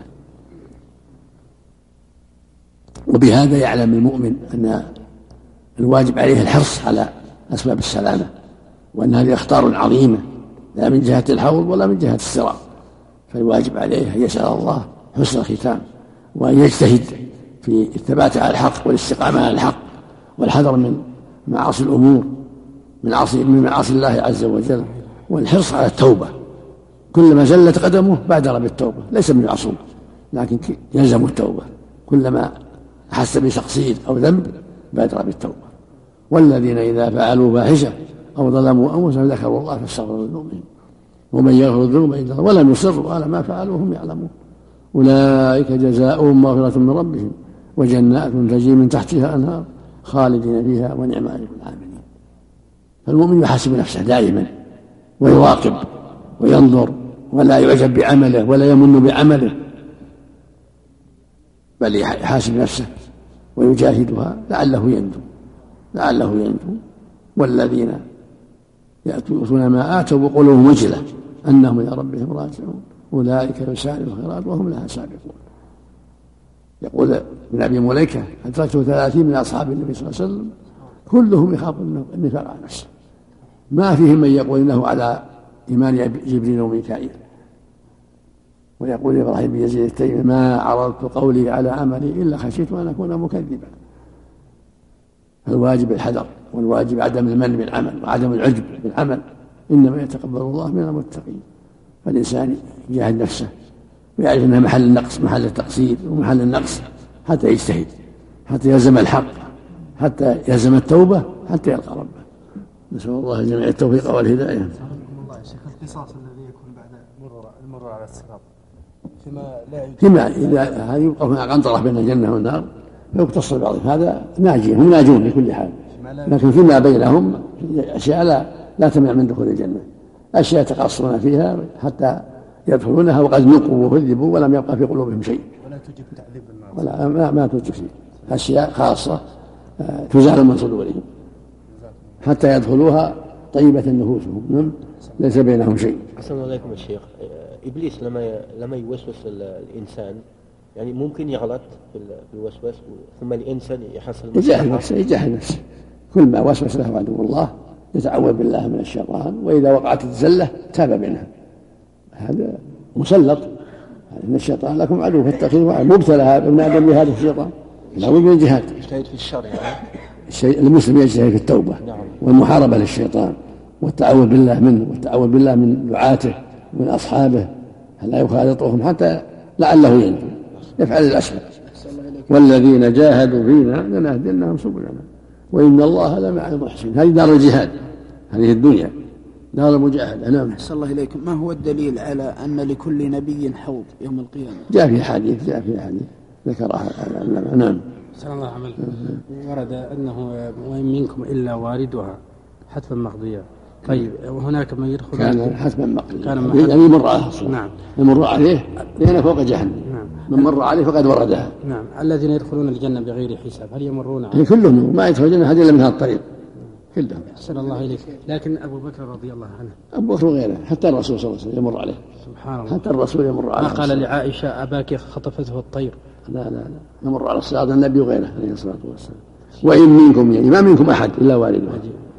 وبهذا يعلم المؤمن أن الواجب عليه الحرص على أسباب السلامة، وأن هذه أخطار عظيمة لا من جهة الحوض ولا من جهة الصراط، فالواجب عليه أن يسأل الله حسن الختام، وأن يجتهد في الثبات على الحق والاستقامة على الحق، والحذر من معاصي الأمور من معاصي الله عز وجل، والحرص على التوبة. كلما زلت قدمه بادر بالتوبة، ليس من معصوم لكن يلزم التوبة، كلما أحس بتقصير أو ذنب بادر بالتوبة. والذين إذا فعلوا فاحشة أو ظلموا أنفسهم ذكروا الله فاستغفروا لذنوبهم ومن يغفر الذنوب إلا الله ولم يصروا على ما فعلوا وهم يعلمون أولئك جزاؤهم مغفرة من ربهم وجنات تجري من تحتها أنهار خالدين فيها ونعم أجر العاملين. فالمؤمن يحاسب نفسه دائما ويراقب وينظر، ولا يعجب بعمله ولا يمن بعمله، بل يحاسب نفسه ويجاهدها لعله ينجو. والذين يأتون ما آتوا وقلوبهم وجلة أنهم إلى ربهم راجعون أولئك يسارعون الخيرات وهم لها سابقون. يقول ابن أبي مليكة أدركته 30 من أصحاب النبي صلى الله عليه وسلم كلهم يخاف النفاق عن نفسه، ما فيهم من يقول إنه على إيمان جبريل وميكائيل. ويقول إبراهيم بن يزيد التيمي ما عرضت قولي على عملي إلا خشيت أن أكون مكذبا. الواجب الحذر، والواجب عدم المن بالعمل وعدم العجب بالعمل، إنما يتقبل الله من المتقين. فالإنسان يجاهد نفسه ويعرف أنها محل النقص محل التقصير ومحل النقص حتى يجتهد، حتى يلزم الحق، حتى يلزم التوبة، حتى يلقى ربه. نسأل الله جميع التوفيق والهداية. الله الشيخ القصاص الذي يكون بعد المرور على الصراط فيما إذا هذه يبقى هناك قنطرة بين الجنة والنار فيقتص بعضهم، هذا ناجين هم ناجون في كل حال، لكن فيما بينهم أشياء لا تمنع من دخول الجنة، أشياء يتقاصرون فيها حتى يدخلونها وقد نقوا وكذبوا ولم يبقى في قلوبهم شيء، ولا توجب تعذيب ولا ما توجب شيء، أشياء خاصة تزال من صدورهم حتى يدخلوها طيبة نفوسهم، ليس بينهم شيء. أحسن الله عليكم الشيخ. إبليس لما يوسوس الإنسان يعني ممكن يغلط في الوسوس، ثم الإنسان يحصل يجاهد نفسه كل ما وسوس له عدو الله يتعوذ بالله من الشيطان، وإذا وقعت الزلة تاب منها. هذا مسلط، إن الشيطان لكم عدو فاتخذوه مبتلى ابن آدم بهذا الشيطان، لا بد من الجهاد. يجتهد في الشر المسلم يجتهد في التوبة والمحاربة للشيطان والتعوذ بالله منه والتعوذ بالله من دعاته ومن أصحابه لا يخالطهم حتى لعله ينجو، يفعل الأسباب. والذين جاهدوا فينا لنهدينهم سبلنا وإن الله لمع المحسنين. هذه دار الجهاد، هذه الدنيا دار المجاهدة. نعم. أحسن الله إليكم. ما هو الدليل على أن لكل نبي حوض يوم القيامة؟ جاء في حديث ذكرها. نعم. أحسن الله عمل. ورد أنه وإن منكم إلا واردها حتما مقضيا. طيب وهناك من يدخل كان حتما مقضيا يعني يمر عليه. نعم. يمر عليه لأنه فوق جهنم. نعم. من مر عليه فقد وردها. نعم. الذين يدخلون الجنة بغير حساب هل يمرون عليه؟ كلهم ما يدخل الجنة هذه إلا من هذا الطريق، كلهم. أحسن الله إليك. لكن أبو بكر رضي الله عنه، أبو بكر وغيره، حتى الرسول صلى الله عليه وسلم يمر عليه. سبحان الله. حتى الرسول يمر عليه. ما قال لعائشة أباك خطفته الطير؟ لا يمر على الصراط النبي وغيره عليه الصلاة والسلام. وإن منكم، يعني ما منكم أحد إلا واردها.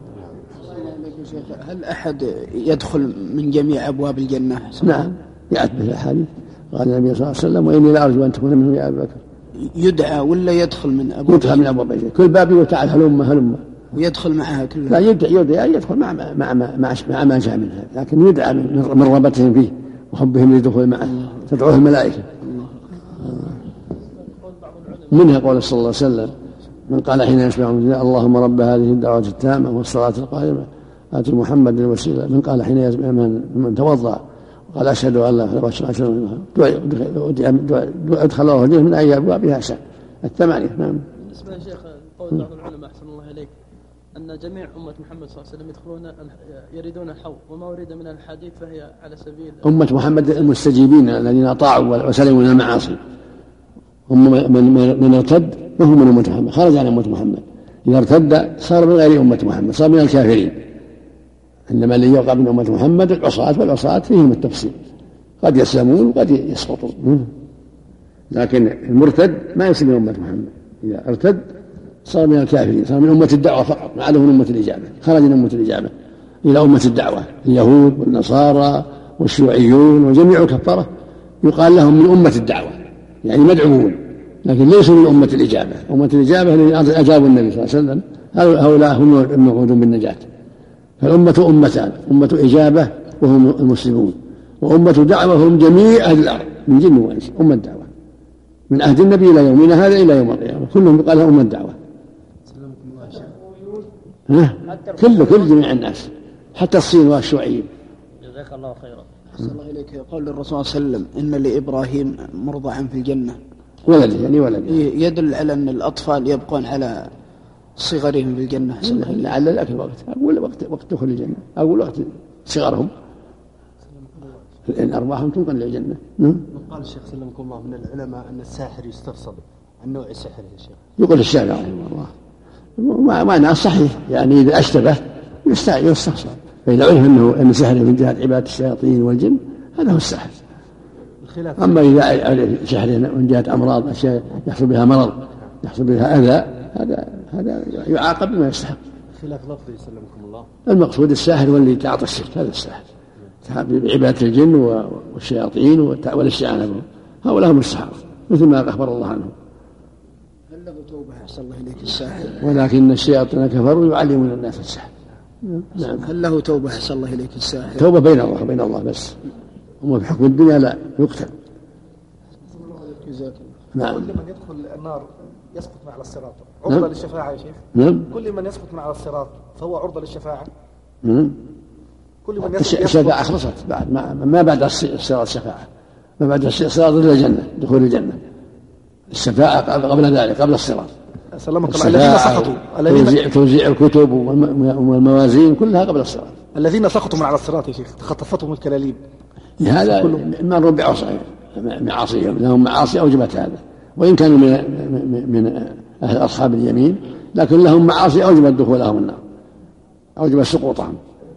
هل أحد يدخل من جميع أبواب الجنة؟ نعم، يأتي به الأحاديث. قال النبي صلى الله عليه وسلم: وإني لأرجو أن تكون منهم يا أبا بكر. يدعى ولا يدخل من أبواب؟ يدخل من أبواب الجنة، كل باب وتعال هلم ويدخل معها كلها. لا، يدخل مع ما جاء منها، لكن يدعى من رغبتهم فيه وحبهم للدخول معه، تدعوه الملائكة. منها قول صلى الله عليه وسلم: من قال حين يشبع النداء اللهم رب هذه الدعوة التامة والصلاة القائمة آت محمد الوسيلة، من قال حين يشبع من توضأ قال أشهد أن لا إله إلا الله أدخله الجنة من أي أبوابها شاء. 8. نعم. بالنسبة يا شيخ قول بعض العلماء أحسن الله إليك أن جميع أمة محمد صلى الله عليه وسلم يريدون الحوض، وما ورد من الحديث فهي على سبيل أمة محمد المستجيبين الذين أطاعوا وسلموا من المعاصي. هم من ارتد وهو من أمة محمد، خرج عن أمة محمد. إذا ارتد صار من غير أمة محمد، صار من الكافرين. إنما الذي يقع من أمة محمد العصاة، والعصاة فيهم التفصيل، قد يسلمون وقد يسقطون. لكن المرتد ما يسلم من أمة محمد، إذا ارتد صار من الكافرين، صار من أمة الدعوة فقط، ما عدا من أمة الإجابة، خرج من أمة الإجابة إلى أمة الدعوة. اليهود والنصارى والشيوعيون وجميع الكفرة يقال لهم من أمة الدعوة، يعني مدعوون، لكن ليسوا من أمة الإجابة. أمة الإجابة الذين أجابوا النبي صلى الله عليه وسلم، هؤلاء هم الموعودون بالنجاة. فالأمة أمتان: أمة إجابة وهم المسلمون، وأمة دعوة هم جميع أهل الأرض من جن وإنس. أمة دعوة من عهد النبي إلى يومنا هذا إلى يوم القيامة، كلهم يقال لهم أمة دعوة. كل جميع الناس، حتى الصين والشيوعيين. جزاك الله خيرا. أحسن الله إليك. قول الرسول صلى الله عليه وسلم: إن لإبراهيم مرضعا في الجنة، ولد يعني ولد، يدل على أن الأطفال يبقون على صغرهم في الجنة. لعل ذاك الوقت، أقول وقت دخول الجنة، أقول وقت صغرهم، لأن أرواحهم تنقل للجنة. قال الشيخ سلمكم الله من العلماء أن الساحر يستفصل عن نوع السحر يا شيخ. يقول الشافعي رحمه الله معناه صحيح، يعني إذا أشتبه يستفصل، فإذا عرف أن سحر من جهة عبادة الشياطين والجن هذا هو السحر. أما إذا عرف سحر من جهة أمراض، أشياء يحصل بها مرض، يحصل بها أذى، هذا يعاقب بما يستحق. خلاف لفظي سلمكم الله. المقصود الساحر واللي تعاطى الشرك، هذا الساحر بعبادة الجن والشياطين والاستعانة بهم، هؤلاء هم السحرة مثل ما أخبر الله عنهم. هل له توبة أحسن الله إليك الساحر؟ ولكن الشياطين كفروا يعلمون الناس السحر. نعم. هل له توبة أحسن الله إليك الساحر؟ توبة بين الله بس، أما بحكم الدنيا لا يقتل. نعم. كل من يدخل النار يسقط من على الصراط عرضة للشفاعة يا شيخ. نعم. كل من يسقط من على الصراط فهو عرضة للشفاعة. كل من الشفاعة خلصت بعد ما بعد الصراط شفاعة، ما بعد الصراط إلا الجنة، دخول الجنة. الشفاعة قبل ذلك، قبل الصراط. سلمك الله. الذين سقطوا، توزيع الكتب والموازين كلها قبل الصراط. الذين سقطوا من على الصراط يا شيخ خطفتهم الكلاليب، هذا مروا بعصيهم، لهم معاصي أوجبت هذا، وإن كانوا من أهل أصحاب اليمين، لكن لهم معاصي أوجبت دخولهم النار، أوجبت سقوطهم.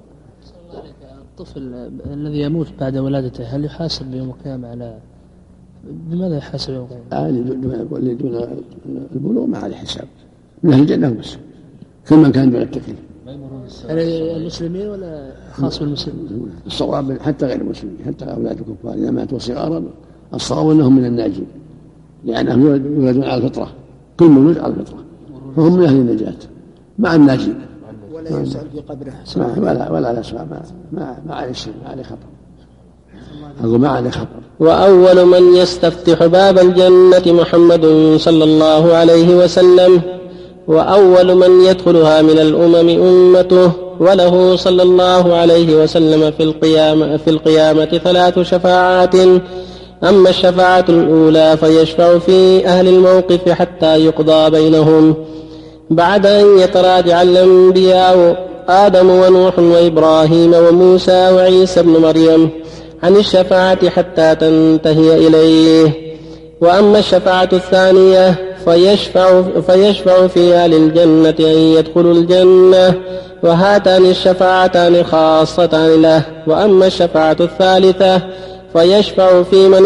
الطفل الذي يموت بعد ولادته هل يحاسب يوم القيامة على بماذا يحاسب يوم القيامة؟ دون البلوغ ما عليه حساب، من أهل الجنة بس، كل من كان دون التكليف. يعني المسلمين ولا خاص بالمسلمين؟ الصواب حتى غير المسلمين، حتى أولاد الكفار إذا ماتوا صغارا الصواب أنهم من الناجين، لأنهم يولدون على الفطرة، كل مولود على الفطرة، فهم من أهل النجاة مع الناجين. ولا يسأل في قبره ولا يسمع، ما عليه شيء، ما عليه خطر. أقول ما عليه خطر. وأول من يستفتح باب الجنة محمد صلى الله عليه وسلم، وأول من يدخلها من الأمم أمته، وله صلى الله عليه وسلم في القيامة 3 شفاعات. أما الشفاعة الأولى فيشفع في أهل الموقف حتى يقضى بينهم بعد أن يتراجع الأنبياء آدم ونوح وإبراهيم وموسى وعيسى بن مريم عن الشفاعة حتى تنتهي إليه. وأما الشفاعة الثانية فيشفع فيها للجنة أن يدخلوا الجنة، وهاتان الشفاعتان خاصتان له. وأما الشفاعة الثالثة فيشفع في من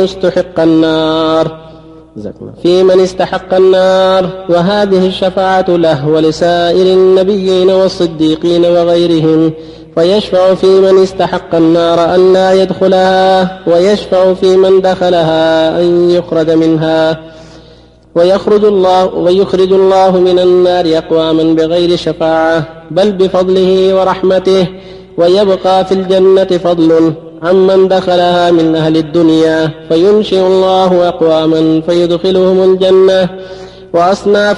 استحق النار، وهذه الشفاعة له ولسائر النبيين والصديقين وغيرهم. فيشفع في من استحق النار أن لا يدخلها، ويشفع في من دخلها أن يخرج منها، ويخرج الله من النار أقواما بغير شفاعة بل بفضله ورحمته، ويبقى في الجنة فضل عمن دخلها من أهل الدنيا، فينشئ الله أقواما فيدخلهم الجنة، وأصناف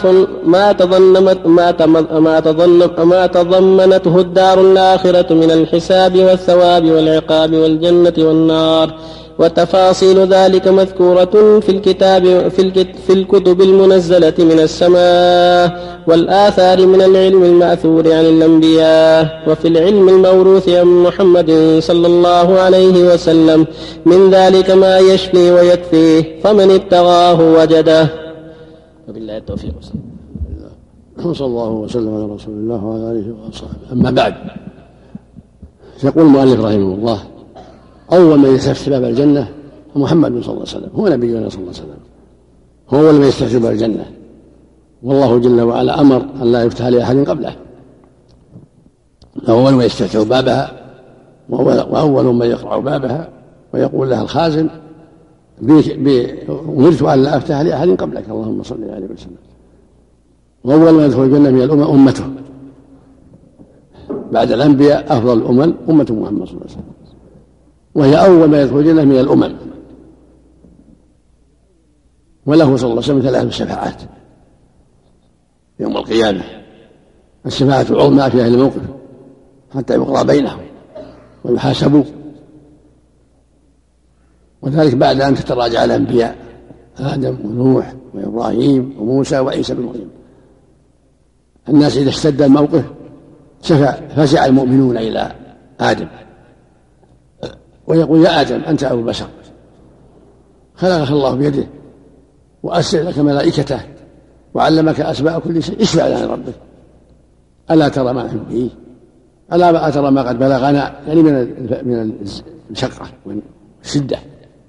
ما تضمنته الدار الآخرة من الحساب والثواب والعقاب والجنة والنار. وتفاصيل ذلك مذكورة في الكتب المنزلة من السماء والآثار من العلم المأثور عن الأنبياء، وفي العلم الموروث عن محمد صلى الله عليه وسلم من ذلك ما يشفي ويكفيه، فمن ابتغاه وجده. وبالله التوفيق. صلى الله وسلم على رسول الله وعلى آله وصحبه. أما بعد، يقول المؤلف رحمه الله: أول من يستفتح باب الجنة محمد صلى الله عليه وسلم، هو نبينا صلى الله عليه وسلم، هو أول من يستفتح باب الجنة، والله جل وعلا أمر أن لا يفتح لأحد قبله، أول من يستفتح بابها وأول من يقرع بابها، ويقول لها الخازن: أمرت أن لا أفتح لأحد قبلك، اللهم صل عليه وسلم. وأول من يدخل الجنة من الأمة أمته، بعد الأنبياء أفضل الأمم أمة محمد صلى الله عليه وسلم، وهي أول ما يدخل الجنة من الأمم. وله صلى الله عليه وسلم 3 شفاعات يوم القيامة: الشفاعة العظمى في أهل الموقف حتى يقضى بينهم ويحاسبوا، وذلك بعد أن تتراجع الأنبياء آدم ونوح وإبراهيم وموسى وعيسى بن مريم. الناس إذا اشتد الموقف فزع المؤمنون إلى آدم ويقول: يا آدم أنت أبو البشر، خلقك الله بيده وأسجد لك ملائكته وعلمك أسماء كل شيء، اشفع لنا ربك، ألا ترى ما نحن فيه، ألا ترى ما قد بلغنا، يعني من المشقة والشدة.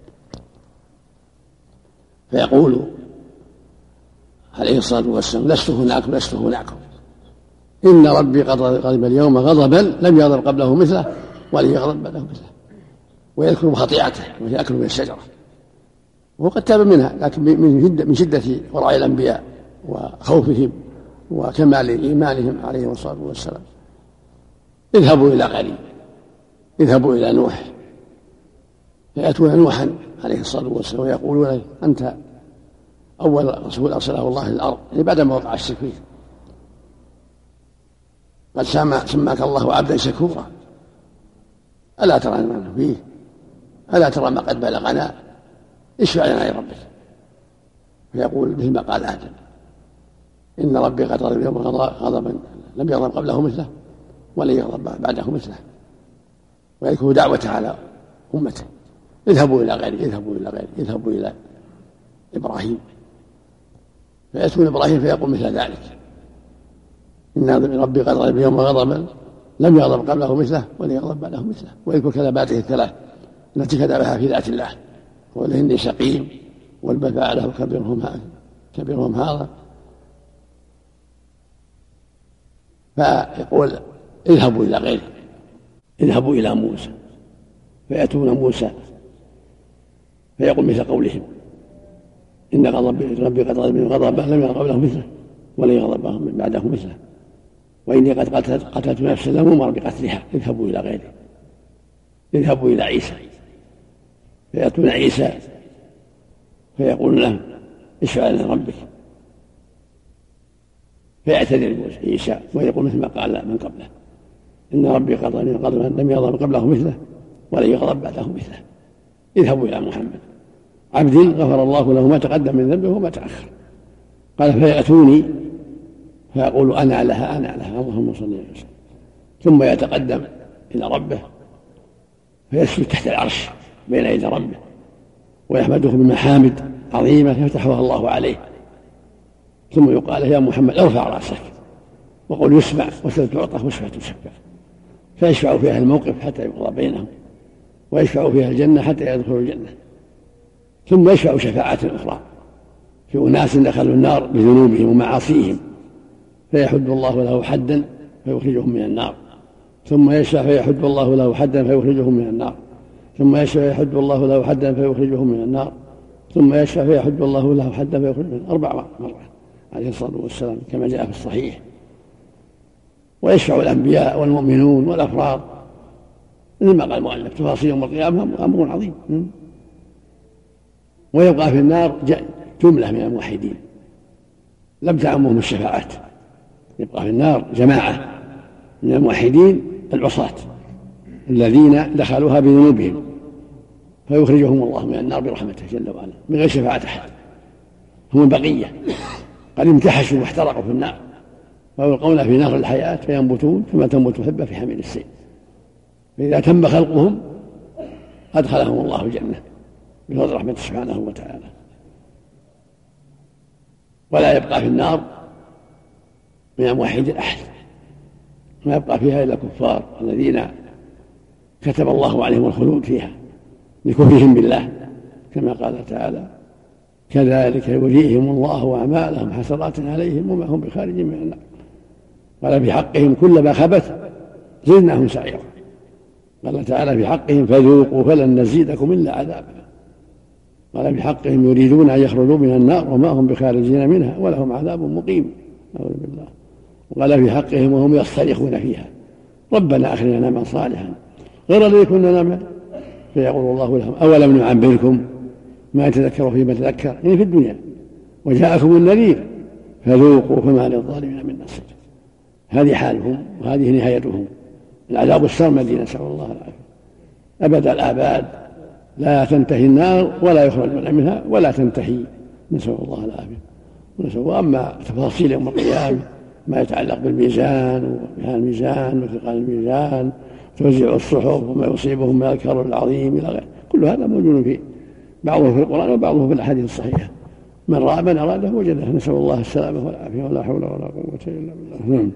فيقول عليه الصلاة والسلام: لست هناكم، إن ربي قد غضب اليوم غضبا لم يغضب قبله مثله ولن يغضب بعده مثله. ويذكر خطيئته وهي أكل من الشجرة، وقد تاب منها، لكن من شدة ورع الأنبياء وخوفهم وكمال إيمانهم عليه الصلاة والسلام. اذهبوا إلى قريب، اذهبوا إلى نوح، فيأتون نوحا عليه الصلاة والسلام ويقولون: أنت أول رسول أرسله الله للأرض، يعني بعدما وقع الشرك فيه، قد سماك الله عبدا شكورا، ألا ترى ما نحن فيه، ألا ترى ما قد بلغنا، اشفع لنا يا ربك. فيقول مثل ما قال آدم: إن ربي قد غضب اليوم غضبا لم يغضب قبله مثله ولن يغضب بعده مثله. ويذكر دعوته على أمته: اذهبوا إلى غيري، اذهبوا إلى إبراهيم. فيأتون إبراهيم فيقول مثل ذلك: إن ربي قد غضب اليوم غضبا لم يغضب قبله مثله ولن يغضب بعده مثله. ويذكر كذباته 3 التي كذبها في ذات الله: قل إني سقيم، والبل فعله كبيرهم هذا. فيقول: اذهبوا إلى غيره، اذهبوا إلى موسى. فيأتون موسى فيقول مثل قولهم: إن ربي قد غضب غضبا لم يغضب قبله مثله ولن يغضب بعده مثله، وإني قد قتلت نفسا لم أمر بقتلها، اذهبوا إلى غيره. اذهبوا إلى عيسى. فيأتون عيسى فيقول له: اشفع لنا ربك. فيعتذر عيسى ويقول مثل ما قال من قبله: إن ربي قد غضبا لم يغضب قبله مثله ولن يغضب بعده مثله. اذهبوا إلى محمد عبد غفر الله له ما تقدم من ذنبه وما تأخر. قال: فيأتوني فيقول: أنا لها اللهم صل عليه وسلم. ثم يتقدم إلى ربه فيسجد تحت العرش بين يدي ربه ويحمده بمحامد عظيمة يفتحها الله عليه، ثم يقال يا محمد ارفع رأسك وقل يسمع وسل تعطى واشفع تشفع، فيشفع فيها الموقف حتى يقضى بينهم، ويشفع فيها الجنة حتى يدخلوا الجنة، ثم يشفع شفاعات أخرى في أناس دخلوا النار بذنوبهم ومعاصيهم فيحد الله له حدا فيخرجهم من النار، ثم يشفع فيحد الله له حدا فيخرجهم من النار، ثم يشفع فيحد الله له حدا فيخرجهم من النار، ثم يشفع فيحد الله له حدا فيخرجهم من 4 مرات عليه الصلاة والسلام كما جاء في الصحيح. ويشفع الأنبياء والمؤمنون والأفراد، مثل ما قال المؤلف تفاصيل يوم القيامة أمر عظيم. ويبقى في النار جملة من الموحدين لم تعمهم الشفاعات، يبقى في النار جماعة من الموحدين العصاة الذين دخلوها بذنوبهم فيخرجهم الله من النار برحمته جل وعلا من غير شفاعة أحد. هم البقية قد امتحشوا واحترقوا في النار فيلقون في نار الحياة فينبتون كما تنبت الحبة في حميل السيل، فإذا تم خلقهم أدخلهم الله الجنة بفضل رحمته سبحانه وتعالى. ولا يبقى في النار من الموحدين أحد، ما يبقى فيها إلا الكفار الذين كتب الله عليهم الخلود فيها لكفرهم بالله، كما قال تعالى كذلك يريهم الله أعمالهم حسرات عليهم وما هم بخارجين من النار. قال في حقهم كلما خبت زدناهم سعيرا، قال تعالى في حقهم فذوقوا فلن نزيدكم إلا عذابا، قال في حقهم يريدون أن يخرجوا من النار وما هم بخارجين منها ولهم عذاب مقيم، أعوذ بالله. وقال في حقهم وهم يصطرخون فيها ربنا أخرجنا نعملا صالحا غير الذي كنا نعمل، فيقول الله لهم أولم نعمركم ما يتذكر فيما تذكر يعني في الدنيا وجاءكم النذير فذوقوا فما للظالمين من نصير. هذه حالهم وهذه نهايتهم، العذاب السرمدي نسأل الله العافية أبد الآباد، لا تنتهي النار ولا يخرج منها ولا تنتهي، نسأل الله العافية. وأما تفاصيل يوم القيامة ما يتعلق بالميزان وبها الميزان وثقال الميزان توزيع الصحف وما يصيبهم من الكرب العظيم إلى غيره، كل هذا موجود فيه، بعضه في القرآن وبعضه في الأحاديث الصحيحة، من أراده وجده، نسأل الله السلامة والعافية ولا حول ولا قوة إلا بالله.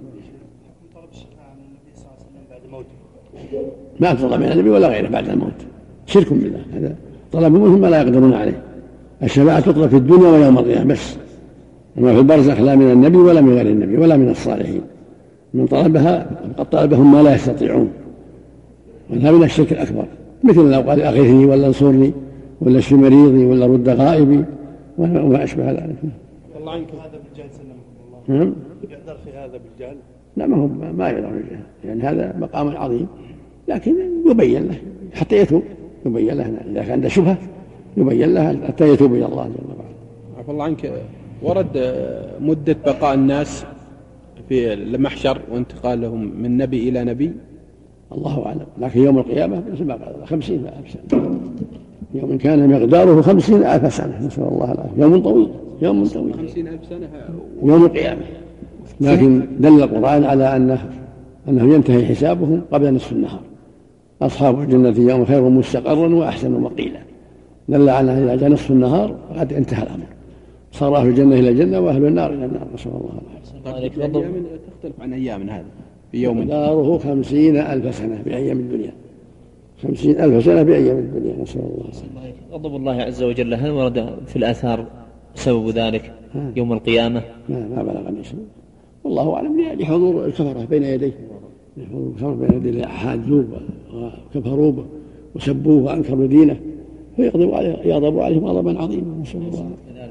ما طلب من النبي ولا غيره بعد الموت، شرك بالله، هذا طلب منهم ما لا يقدرون عليه. الشفاعة تطلب في الدنيا ويوم القيامة بس، أما في البرزخ لا من النبي ولا من غير النبي ولا من الصالحين، من طلبها قد طلبهم ما لا يستطيعون، وهذا من الشرك الأكبر، مثل لو قال أغثني ولا انصرني ولا اشف مريضي ولا رد غائبي وما أشبه ذلك. والله عنكم هذا بالجهل سلمكم الله. يقدر في هذا بالجهل؟ لا، ما يقدر بالجهل، يعني هذا مقام عظيم، لكن يبين له حتى يتوب، يبين له إذا كان عنده شبهة يبين له حتى يتوب إلى الله جل وعلا. عفى الله عنك، ورد مدة بقاء الناس في المحشر وانتقالهم من نبي إلى نبي؟ الله أعلم، لكن يوم القيامة مثل ما قال 50,000 سنة، يوم كان مقداره 50,000 سنة، نسأل الله العافية، يوم طويل 50,000 سنة يوم القيامة. لكن دل القرآن على أنه ينتهي حسابهم قبل نصف النهار، أصحاب الجنة يوم خير مستقرا وأحسن مقيلا، دل على أن إذا جاء نصف النهار فقد انتهى الأمر، صار أهل الجنة إلى الجنة وأهل النار إلى النار، نسأل الله العافية. تختلف عن أيام هذا في يوم مقداره 50,000 سنة بأيام الدنيا، 50,000 سنة بأيام الدنيا، نسأل الله. غضب الله عز وجل هل ورد في الآثار سبب ذلك يوم القيامة؟ ما بلغني شيء، والله أعلم، لحضور الكفرة بين يديه، لحضور الكفرة بين يديه حادوه وكفروا وسبوه وأنكروا دينه فيغضب عليهم غضبا عظيما، نسأل الله.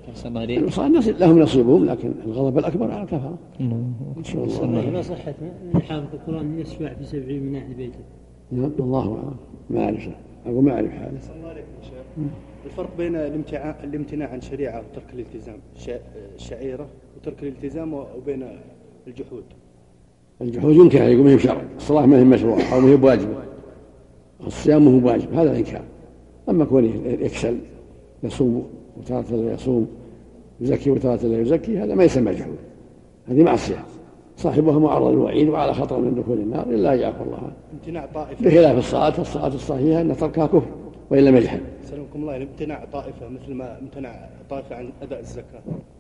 لهم نصيبهم، لكن الغضب الأكبر على الكفرة. نسأل الله. ما صحة أن حافظ القرآن يشفع في 70 من أهل بيته؟ نعم، الله أعلم، ما أعرف، أقول ما أعرف حاله. الفرق بين الامتناع عن شريعة وترك الالتزام، الشعيرة وترك الالتزام، وبين الجحود. الجحود ينكر، يقول ما هي بشرع، الصلاة ما هي مشروعة أو ما هي بواجبة، الصيام ما هو واجب، هذا الإنكار. أما كونه يكسل يصوم وتارة لا يصوم، يزكي وتارة لا يزكي، هذا ما يسمى جحود، هذه معصية صاحبها معرض للوعيد وعلى خطر من دخول النار إلا يعفو الله. امتناع طائفة بخلاف الصلاة الصحيحة أن تركها كفر وإن لم يجحد. سلمكم الله، امتناع طائفة مثل ما امتنع طائفة عن أداء الزكاة.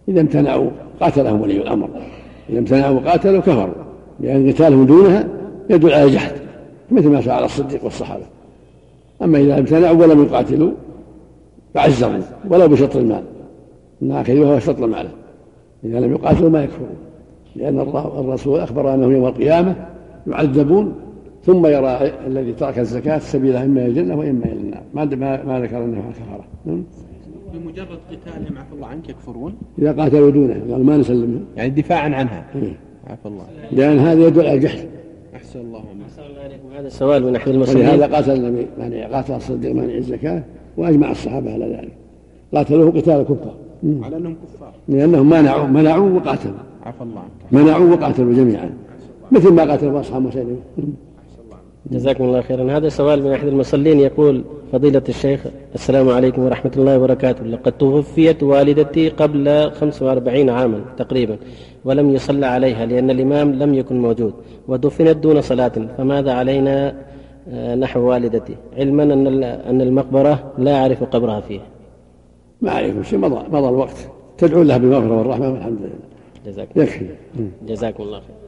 إذا امتنعوا قاتلهم ولي الأمر، إذا امتنعوا وقاتلوا كفروا، لأن قتالهم دونها يدل على جحد مثل ما فعل الصديق والصحابة. أما إذا امتنعوا ولم يقاتلوا فعزروا ولو بشطر المال، الآخر وهو شطر المال، إذا لم يقاتلوا ما يكفرون، لأن الرسول أخبر أنهم يوم القيامة يعذبون ثم يرى الذي ترك الزكاة سبيله إما إلى الجنة وإما إلى النار، ما ذكر أنه كفر. بمجرد قتالهم عفى الله عنك يكفرون إذا قاتلوا دونه قالوا ما نسلمهم، يعني دفاعا عنها. عفى الله، لأن هذا يدل على الجهل. أحسن الله عليكم. هذا السؤال من أحد المسلمين. ولهذا قاتل النبي قاتل الصديق مانع الزكاة وأجمع الصحابة على ذلك، قاتلوه قتال الكفار على أنهم كفار، لأنهم منعوا وقاتلوا. عفى الله عنك. منعوا وقاتلوا جميعا مثل ما قاتلوا أصحاب مسيلمة. جزاكم الله خيرا. هذا سؤال من أحد المصلين يقول: فضيلة الشيخ السلام عليكم ورحمة الله وبركاته، لقد توفيت والدتي قبل 45 عاما تقريبا ولم يصلى عليها لأن الإمام لم يكن موجود ودفنت دون صلاة، فماذا علينا نحو والدتي، علما أن المقبرة لا أعرف قبرها فيها؟ ما عليكم شيء، مضى الوقت، تدعو لها بالمغفرة والرحمة والحمد لله. يكفي. جزاكم الله خير.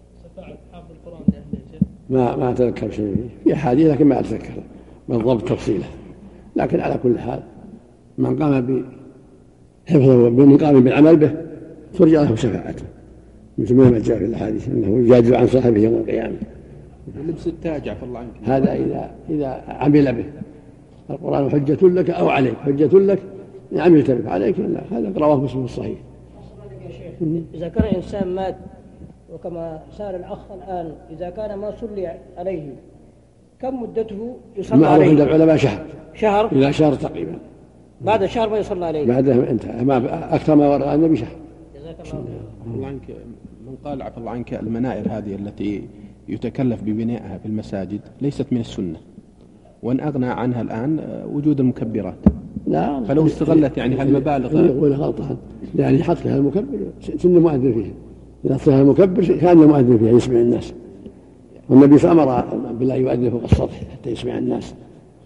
ما أتذكر شيء في أحاديث لكن ما أتذكر بالضبط تفصيله، لكن على كل حال من قام بحفظه بالمقام بالعمل به ترجى له شفاعته، مثل ما جاء في الأحاديث أنه يجادل عن صاحبه يوم القيامة. لبس التاج عفى الله عنك هذا إذا عمل به. القرآن حجة لك أو عليك، حجة لك إن عملت به، عليك لا. هذا رواه مسلم الصحيح. إذا كان إنسان مات وكما سأل الأخ الآن، إذا كان ما صلي عليه كم مدته يصلى عليه؟ عند العلماء شهر إلى شهر تقريبا، بعد شهر ما يصلى عليه، بعدها انتهى، ما أكثر ما ورد النبي شهر. جزاك الله عنك. من قال عفى الله عنك المنائر هذه التي يتكلف ببنائها في المساجد ليست من السنة، وأن أغنى عنها الآن وجود المكبرات، لا فلو استغلت يعني هالمبالغ يقول غلطان، يعني يحط فيها المكبر سن مؤذن فيها، إذا فيها المكبر كان المؤذن فيها يسمع الناس، والنبي فأمر بالله يؤذن فوق السطح حتى يسمع الناس،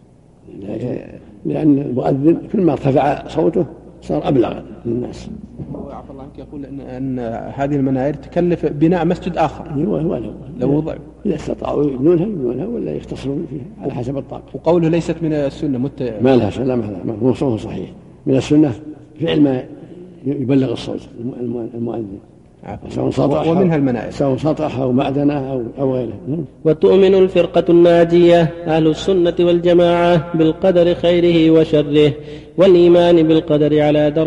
لأن المؤذن كل ما ارتفع صوته صار أبلغ للناس. عفى الله عنك يقول أن هذه المنائر تكلف بناء مسجد آخر. لو وضع إذا استطاعوا يبنونها ولا يختصرون فيها على حسب الطاقة. وقوله ليست من السنة ما لها شيء، ما هو صوت صحيح. من السنة فعل ما يبلغ الصوت المؤذن، ومنها المنائر سواء سطح أو معدنة أو غيره. وتؤمن الفرقة الناجية أهل السنة والجماعة بالقدر خيره وشره، والإيمان بالقدر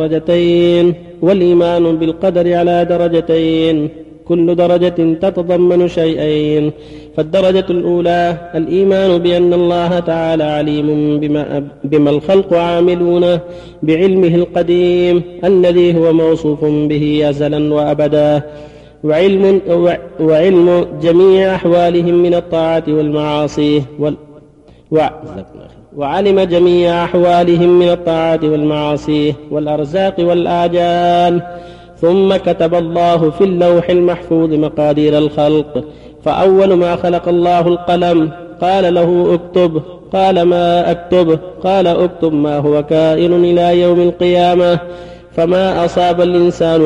على درجتين، كل درجة تتضمن شيئين. فالدرجة الأولى الإيمان بأن الله تعالى عليم بما الخلق عاملون بعلمه القديم الذي هو موصوف به أزلا وأبدا، وعلم جميع أحوالهم من الطاعة والمعاصي وعلم جميع أحوالهم من الطاعة والمعاصي والأرزاق والآجال. ثم كتب الله في اللوح المحفوظ مقادير الخلق، فأول ما خلق الله القلم، قال له اكتب، قال ما أكتب؟ قال اكتب ما هو كائن إلى يوم القيامة. فما أصاب الإنسان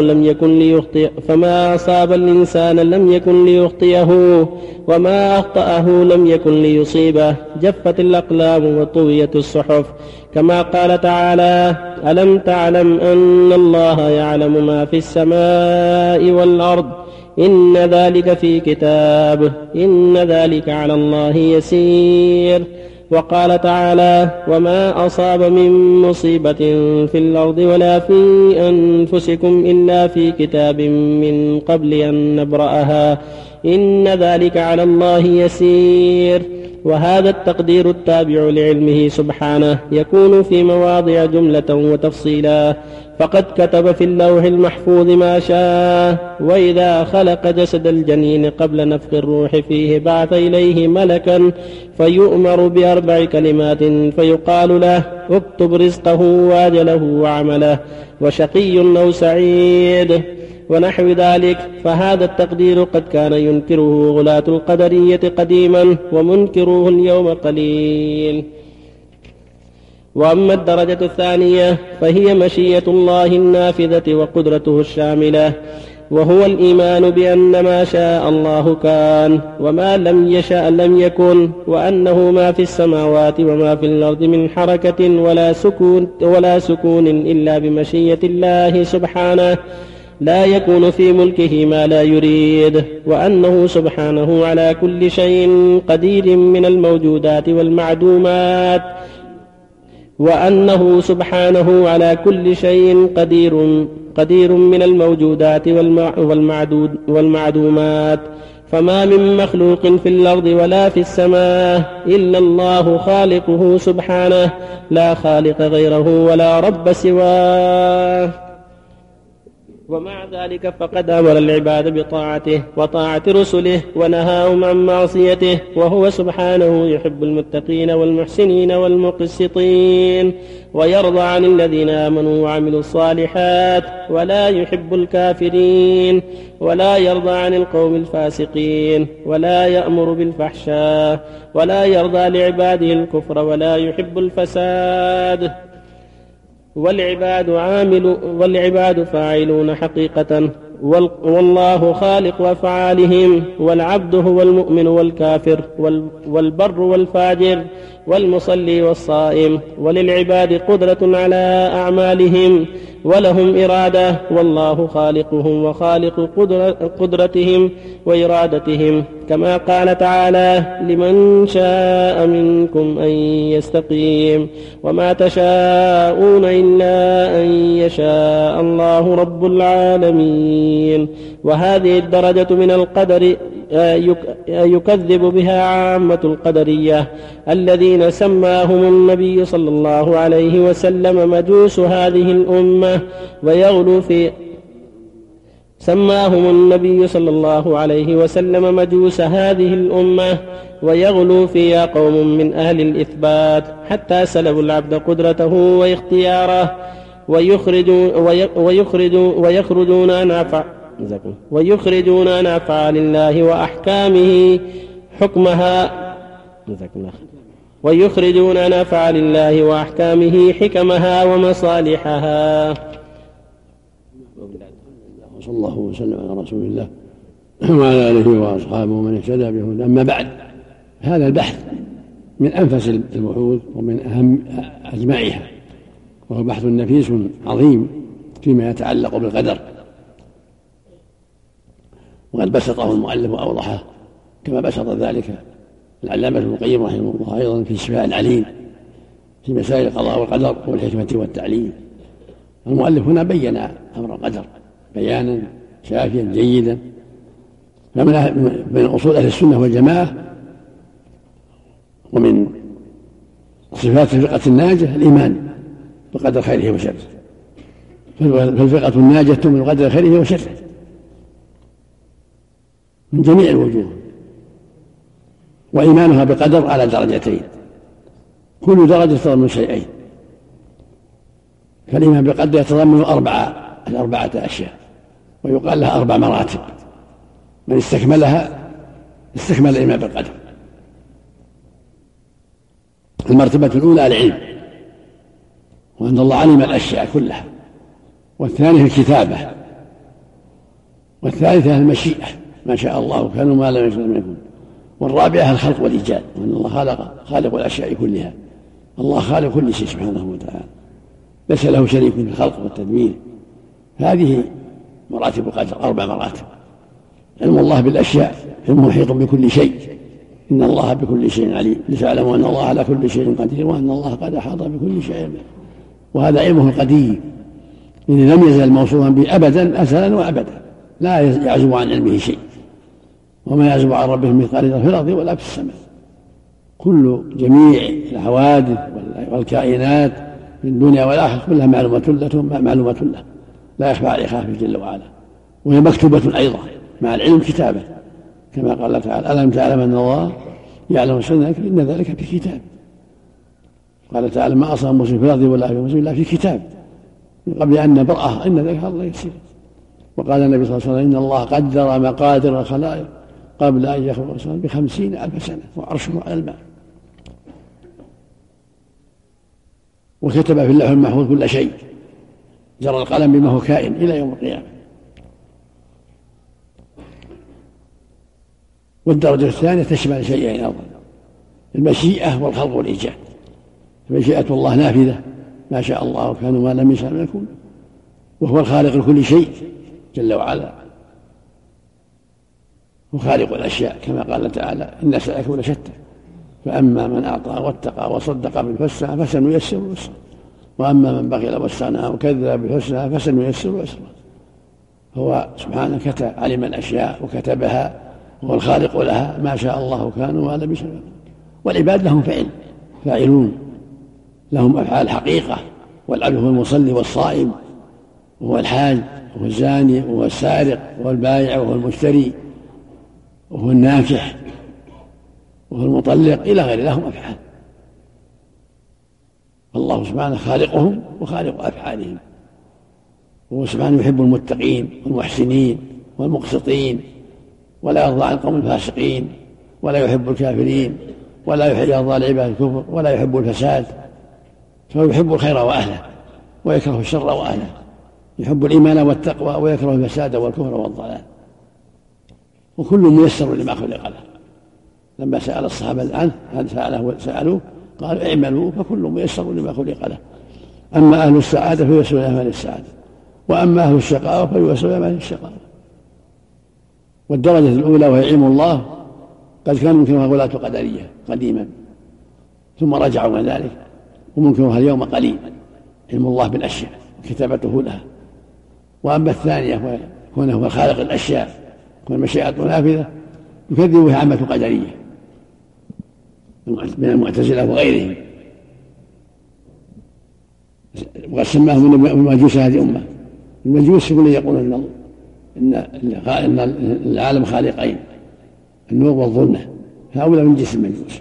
لم يكن ليخطئه، وما أخطأه لم يكن ليصيبه. جفت الأقلام وطويت الصحف، كما قال تعالى: ألم تعلم أن الله يعلم ما في السماء والأرض، إن ذلك في كتاب، إن ذلك على الله يسير. وقال تعالى: وما أصاب من مصيبة في الأرض ولا في أنفسكم إلا في كتاب من قبل أن نبرأها، إن ذلك على الله يسير. وهذا التقدير التابع لعلمه سبحانه يكون في مواضع جملة وتفصيلا، فقد كتب في اللوح المحفوظ ما شاء. وإذا خلق جسد الجنين قبل نفخ الروح فيه بعث إليه ملكا فيؤمر ب4 كلمات، فيقال له: اكتب رزقه وأجله وعمله وشقي أو سعيد، ونحو ذلك. فهذا التقدير قد كان ينكره غلاة القدرية قديما، ومنكروه اليوم قليل. وأما الدرجة الثانية فهي مشيئة الله النافذة وقدرته الشاملة، وهو الإيمان بأن ما شاء الله كان وما لم يشأ لم يكن، وأنه ما في السماوات وما في الأرض من حركة ولا سكون إلا بمشيئة الله سبحانه، لا يكون في ملكه ما لا يريد، وأنه سبحانه على كل شيء قدير من الموجودات والمعدومات، وأنه سبحانه على كل شيء قدير من الموجودات والمعدومات، فما من مخلوق في الأرض ولا في السماء إلا الله خالقه سبحانه، لا خالق غيره ولا رب سواه. ومع ذلك فقد أمر العباد بطاعته وطاعة رسله ونهاهم عن معصيته، وهو سبحانه يحب المتقين والمحسنين والمقسطين، ويرضى عن الذين آمنوا وعملوا الصالحات، ولا يحب الكافرين، ولا يرضى عن القوم الفاسقين، ولا يأمر بالفحشاء، ولا يرضى لعباده الكفر، ولا يحب الفساد. والعباد فاعلون حقيقة، والله خالق أفعالهم، والعبد هو المؤمن والكافر والبر والفاجر والمصلي والصائم، وللعباد قدرة على أعمالهم ولهم إرادة، والله خالقهم وخالق قدرتهم وإرادتهم، كما قال تعالى: لمن شاء منكم أن يستقيم، وما تشاءون إلا أن يشاء الله رب العالمين. وهذه الدرجة من القدر يكذب بها عامة القدرية الذين سماهم النبي صلى الله عليه وسلم مجوس هذه الأمة، سماهم النبي صلى الله عليه وسلم مجوس هذه الأمة، ويغلو فيها قوم من أهل الإثبات حتى سلبوا العبد قدرته واختياره، ويخرجون عن أفعال الله وأحكامه حكمها ومصالحها. وصلى الله وسلم على رسول الله وعلى آله وأصحابه ومن اهتدى بهداه. أما بعد، هذا البحث من أنفس البحوث ومن أهم أجمعها، وهو بحث نفيس عظيم فيما يتعلق بالقدر، وقد بسطه المؤلف وأوضحه كما بسط ذلك العلامة ابن القيم رحمه الله أيضا في الشفاء العليم في مسائل القضاء والقدر والحكمة والتعليم. المؤلف هنا بين أمر القدر بيانا شافيا جيدا. فمن أصول أهل السنة والجماعة ومن صفات الفرقة الناجية الإيمان بقدر خيره وشره، فالفرقة الناجية تؤمن بقدر خيره وشره من جميع الوجوه، وإيمانها بقدر على درجتين، كل درجة تتضمن شيئين. فالإيمان بقدر يتضمن أربعة أشياء، ويقال لها 4 مراتب، من استكملها استكمل الإيمان بالقدر. المرتبة الأولى العلم، وأن الله علم الأشياء كلها، والثانية الكتابة، والثالثة المشيئة، ما شاء الله كان وما لم يشاء لم يكن، والرابعة الخلق والإيجاد، وأن الله خالق الأشياء كلها. الله خالق كل شيء سبحانه وتعالى، ليس له شريك في الخلق والتدبير. هذه مراتب القدر 4 مراتب. علم الله بالأشياء، علم محيط بكل شيء، إن الله بكل شيء عليم، لتعلموا أن الله على كل شيء قدير، وأن الله قد أحاط بكل شيء، وهذا علمه القديم الذي لم يزل موصوفا به أبدا أزلا وأبدا، لا يعزب عن علمه شيء، وما يعزب عن ربه مثقال ذرة في الأرض ولا في السماء. جميع الحوادث والكائنات في الدنيا والآخرة كلها معلومة له لا يخفى عليه خافي جل وعلا، وهي مكتوبة أيضا مع العلم كتابة، كما قال تعالى: ألم تعلم أن الله يعلم سرك إن ذلك في كتاب. قال تعالى: ما أصاب مسلم في الأرض ولا في مسلم إلا في كتاب من قبل أن نبرأه إن ذلك الله يسير. وقال النبي صلى الله عليه وسلم: إن الله قدر مقادر الخلائق قبل أن يخلق الإنسان ب50,000 سنة وعرشه على الماء. وكتب في اللوح المحفوظ كل شيء، جرى القلم بما هو كائن إلى يوم القيامة. والدرجة الثانية تشمل شيئين أيضا: المشيئة والخلق والإيجاد. مشيئة الله نافذة، ما شاء الله كان وما لم يشاء لم يكن، وهو الخالق لكل شيء جل وعلا، وخالق الأشياء كما قال تعالى: إن سعيكم لشتى فأما من أعطى واتقى وصدق بالحسنى فسنيسره اليسرى وأما من بخل واستغنى وكذب بالحسنى فسنيسره اليسرى. هو سبحانه علم الأشياء وكتبها، هو الخالق لها، ما شاء الله كان وما لم يشاء. والعباد لهم فاعلون، لهم أفعال حقيقة. والعبد هو المصلي والصائم، وهو الحاج، وهو الزاني، وهو السارق، وهو البائع، وهو المشتري، وهو الناكح، وهو المطلق إلى غير، لهم أفعال. الله سبحانه خالقهم وخالق أفعالهم. وهو سبحانه يحب المتقين والمحسنين والمقسطين، ولا يرضى عن القوم الفاسقين، ولا يحب الكافرين، ولا يرضى لعباد الكفر، ولا يحب الفساد. فهو يحب الخير وأهله ويكره الشر وأهله، يحب الإيمان والتقوى ويكره الفساد والكفر والضلال. وكل ميسر لما خلق له. لما سأل الصحابة عنه هل سألوه قالوا: اعملوا فكل ميسر لما خلق له. أما أهل السعادة فييسرون لأعمال السعادة، وأما أهل الشقاوة فييسرون لأعمال الشقاوة. والدرجة الأولى وهي علم الله قد كان منكرها غلاة قدرية قديما، ثم رجعوا من ذلك، ومنكرها اليوم قليل، علم الله بالأشياء وكتابته لها. وأما الثانية وكونه هو خالق الأشياء والمشيئة نافذة، يكذب بها عامة قدرية من المعتزلة وغيرهم، وقد سماهم المجوس هذه الأمة. المجوس يقولون إن العالم خالقين، النور والظلمة، هؤلاء من جنس المجوس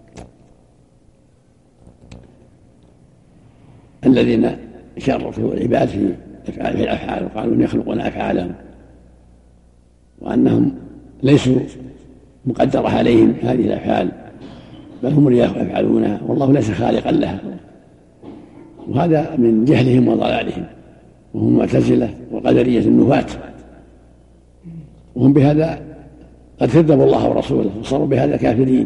الذين شرفوا العباد في الأفعال وقالوا يخلقون أفعالهم، وأنهم ليسوا مقدرة عليهم هذه الأفعال، بل هم يفعلونها والله ليس خالقا لها. وهذا من جهلهم وضلالهم، وهم معتزلة وقدرية النفاة، وهم بهذا قد كذبوا الله ورسوله وصاروا بهذا كافرين.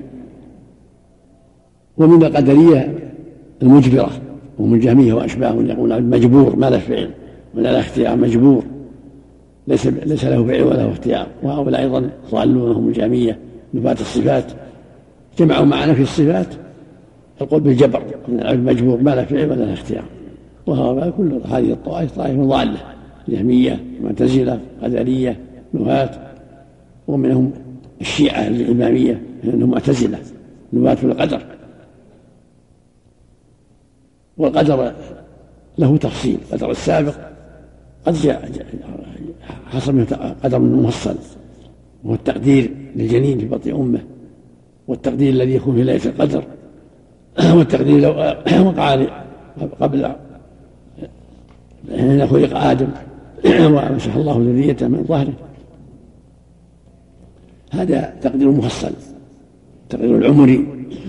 ومن القدرية المجبرة، ومن الجهمية وأشباههم يقولون مجبور ما له فعل ولا له اختيار، مجبور ليس له فعل ولا له اختيار. وهؤلاء أيضا ضالون، هم الجهمية نفاة الصفات، جمعوا معنا في الصفات القول بالجبر، من العبد مجبور ما له فعل ولا له اختيار. وهؤلاء كل هذه الطوائف ضالة، جهمية، معتزلة، قدرية، نفاة. ومنهم الشيعة الإمامية لأنهم معتزلة نفاة القدر. والقدر له تفصيل، القدر السابق قد حصل منه قدر مفصل، وهو التقدير للجنين في بطن أمه، والتقدير الذي يكون في ليلة القدر، والتقدير لو وقع قبل حين خلق آدم ومسح الله ذريته من ظهره. هذا تقدير مفصل، التقدير العمري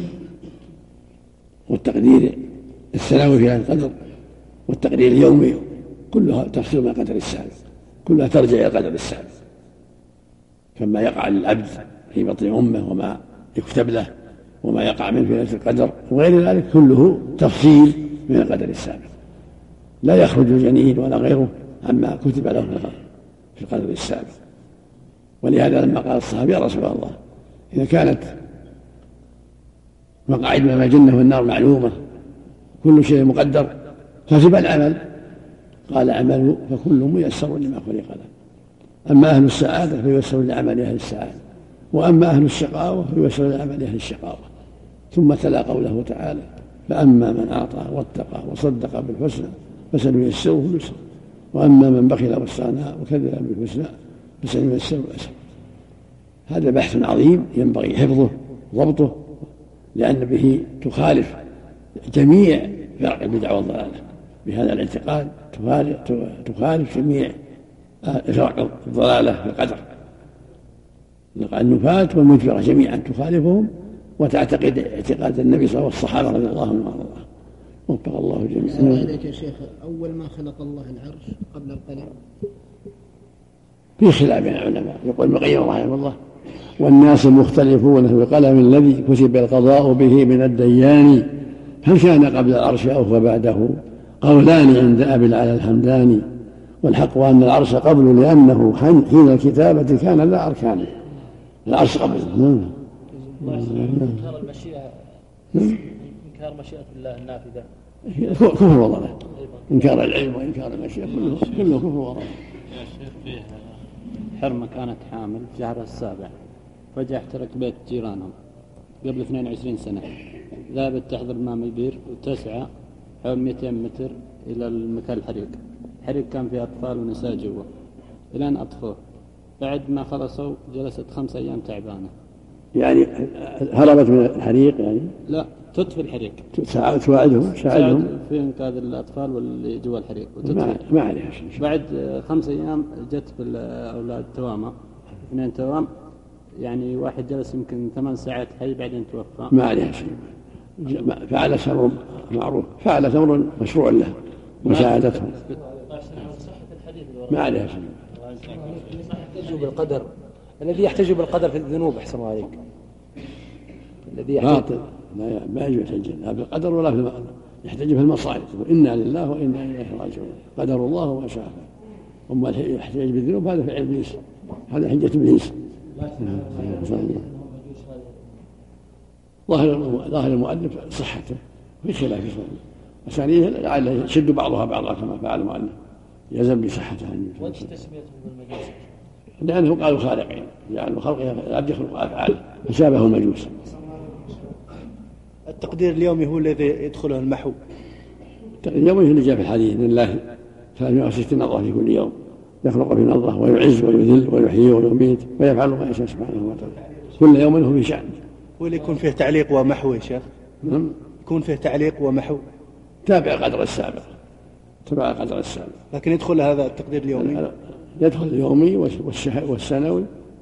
والتقدير السنوي في القدر والتقدير اليومي، كلها تفسير من القدر السابق، كلها ترجع إلى القدر السابق، كما يقع للعبد في بطن أمه وما يكتب له وما يقع منه في ليلة القدر وغير ذلك، كله تفصيل من القدر السابق، لا يخرج الجنين ولا غيره عما كتب له في القدر السابق. ولهذا لما قال الصحابي: يا رسول الله، إذا كانت مقاعد من الجنة والنار معلومة، كل شيء مقدر، فكيف العمل؟ قال: اعملوا فكل ميسر لما خلق له. أما أهل السعادة فييسرون لعمل أهل السعادة، وأما أهل الشقاوة فييسرون لعمل أهل الشقاوة. ثم تلا قوله تعالى: فأما من أعطى واتقى وصدق بالحسنى فسنيسره اليسرى وأما من بخل واستغنى وكذب بالحسنى فسنيسره اليسرى. هذا بحث عظيم ينبغي حفظه وضبطه، لأن به تخالف جميع فرق البدع والضلالة. بهذا الاعتقاد تخالف جميع فرق الضلالة في القدر. النفاة والمجبرة جميعا تخالفهم وتعتقد اعتقاد النبي صلى الله عليه وسلم والصحابة رضي الله عنهم وارضاهم. وفق الله جميعا. السلام عليك يا شيخ. أول ما خلق الله العرش قبل القلم؟ في خلاف بين العلماء. يقول ابن القيم رحمه الله: والناس مختلفون في القلم الذي كتب القضاء به من الديان، هل كان قبل العرش أو فبعده؟ قولان عند أبي العلا الحمداني، والحق أن العرش قبل، لأنه حين الكتابة كان ذا أركان. العرش قبل. إنكار المشيئة، إنكار مشيئة الله النافذة كفر وضلال. إنكار العلم وإنكار المشيئة كله كفر وضلال. يا شيخ فيه حرمة كانت حامل في شهرها السابع، فجأة احترق بيت جيرانهم قبل 22 سنة، ذهبت تحضر أمام البير وتسعى حول 200 متر إلى المكان الحريق كان فيه أطفال ونساء جوا، الآن أطفوه. بعد ما خلصوا جلست 5 أيام تعبانة. يعني هربت من الحريق يعني؟ لا، تطفي الحريق. تساعدهم في إنقاذ الأطفال واللي جوا الحريق ما عليها شيء. بعد 5 أيام جت بالأولاد توامة، 2 توام، يعني واحد جلس يمكن 8 ساعات حي بعدين توفى. ما عليها شيء. فعلت أمر معروف، فعلت أمر مشروع له مساعدتهم. ما عليها شيء. يحتج بالقدر، الذي يحتج بالقدر في الذنوب أحسن الله عليك، الذي باطل، ما يحتج لا بالقدر ولا في المقدر، يحتج في المصائب. إنا لله وإنا إليه راجعون، قدر الله وما شاء فعل. أما يحتج بالذنوب هذا في إبليس، هذا حجة إبليس. ظاهر المؤلف صحته في خلاف أسانيده، لعله يشد بعضها بعضا كما فعل المؤلف، يزن بصحته. وجه تسميتهم بالمجوس لأنه قالوا خالقين، يعني خلقها العبد يخلق أفعاله فشابه المجوس. التقدير اليومي هو الذي يدخله المحو. التقدير اليومي هو اللي جاء في الحديث: إن الله 360 نظرة في كل يوم، يخلق في نظرة ويعز ويذل ويحيي ويميت ويفعل ما يشاء سبحانه وتعالى، كل يوم هو في شأن. واللي يكون فيه تعليق ومحو يا شيخ؟ يكون فيه تعليق ومحو. تابع قدر السابق، تبع قدر السابق. لكن يدخل هذا التقدير اليومي؟ يدخل اليومي والسنوي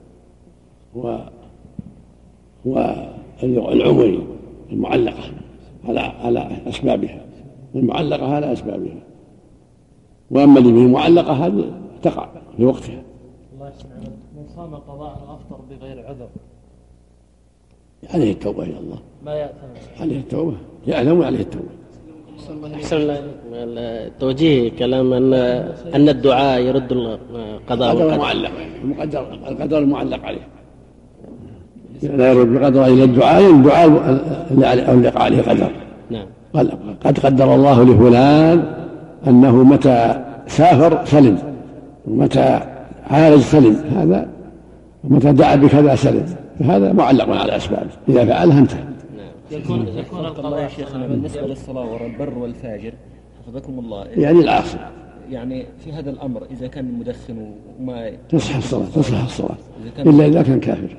والعمري المعلقة على أسبابها، المعلقة على أسبابها. وأما اللي به معلقة هذه تقع في وقتها. الله يسلمك. من صام قضاء أفطر بغير عذر عليه التوبة إلى الله، ما يأثم عليه التوبة، يعلم عليه التوبة. أحسن الله. توجيه كلام أن الدعاء يرد القضاء القدر المعلق، القدر المعلق عليه لا يرد القدر إلى الدعاء اللي عليه قدر. نعم. قد قدر الله لفلان أنه متى سافر سلم، ومتى عالج سلم، هذا ومتى دعا بكذا سلم، فهذا معلق على أسبابه، إذا فعلها انتهى. يكون القضاء يا شيخنا بالنسبة للصلاة وراء البر والفاجر حفظكم الله، يعني العاصي، يعني في هذا الأمر إذا كان مدخن وما تصح الصلاة إلا إذا كان كافر.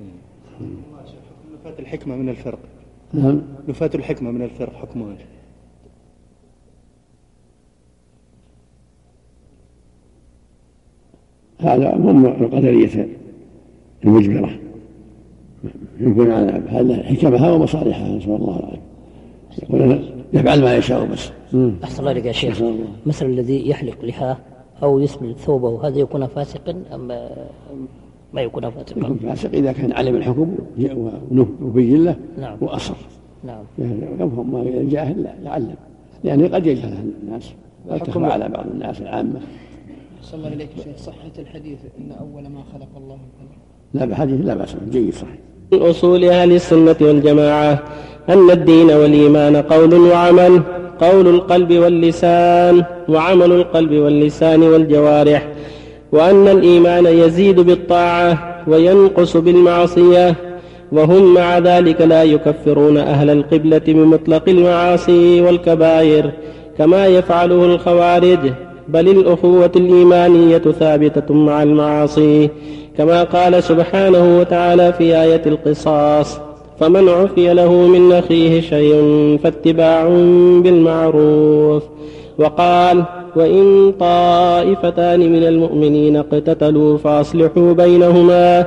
نفاة الحكمة من الفرق. نعم. نفاة الحكمة من الفرق حكمها هذا هم القدرية المجبرة، يمكن هذا حكمها ومصالحها، نسأل الله العافية. يقول يفعل ما يشاء بس. أحسن الله عليك يا شيخ. مثل الذي يحلق لحاه أو يسبل ثوبه، هذا يكون فاسقا أم ما يكون فاسقا؟ يكون فاسق إذا كان علم الحكم وبين له. نعم. وأصر. نعم. يفهم ما الجاهل لا يعلم، يعني قد يجهل الناس، لا تخفى على بعض الناس العامة. أحسن الله عليك يا شيخ. صحة الحديث إن أول ما خلق الله القلم. لا بحديث لا بأس، جيد صحيح. من أصول أهل السنة والجماعة أن الدين والإيمان قول وعمل، قول القلب واللسان، وعمل القلب واللسان والجوارح، وأن الإيمان يزيد بالطاعة وينقص بالمعصية، وهم مع ذلك لا يكفرون أهل القبلة بمطلق المعاصي والكبائر كما يفعله الخوارج، بل الأخوة الإيمانية ثابتة مع المعاصي، كما قال سبحانه وتعالى في آية القصاص: فمن عفي له من أخيه شيء فاتباع بالمعروف. وقال: وإن طائفتان من المؤمنين اقتتلوا فأصلحوا بينهما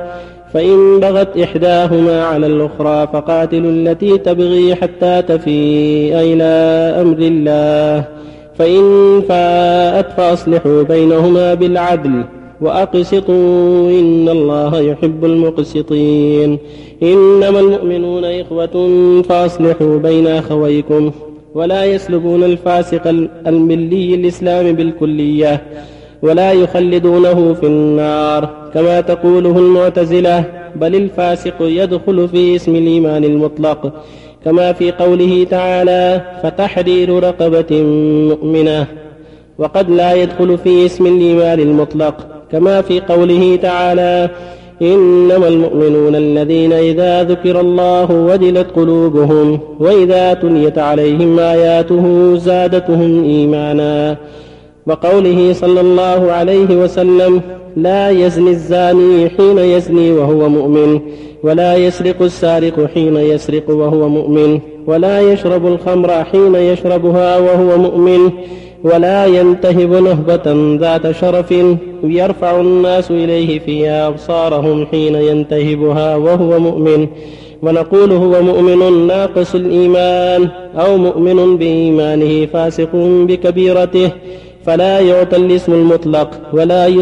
فإن بغت إحداهما على الأخرى فقاتلوا التي تبغي حتى تفيء إلى أمر الله، فإن فاءت فأصلحوا بينهما بالعدل وأقسطوا إن الله يحب المقسطين. إنما المؤمنون إخوة فأصلحوا بين أخويكم، ولا يسلبون الفاسق الملي الإسلام بالكلية ولا يخلدونه في النار كما تقوله المعتزلة، بل الفاسق يدخل في اسم الإيمان المطلق كما في قوله تعالى فتحرير رقبة مؤمنة، وقد لا يدخل في اسم الإيمان المطلق كما في قوله تعالى إنما المؤمنون الذين إذا ذكر الله وجلت قلوبهم وإذا تليت عليهم آياته زادتهم إيمانا، وقوله صلى الله عليه وسلم لا يزني الزاني حين يزني وهو مؤمن، ولا يسرق السارق حين يسرق وهو مؤمن، ولا يشرب الخمر حين يشربها وهو مؤمن، ولا ينتهب نهبة ذات شرف يرفع الناس إليه فيها أبصارهم حين ينتهبها وهو مؤمن. ونقول هو مؤمن ناقص الإيمان أو مؤمن بإيمانه فاسق بكبيرته، فلا يعطى الاسم المطلق ولا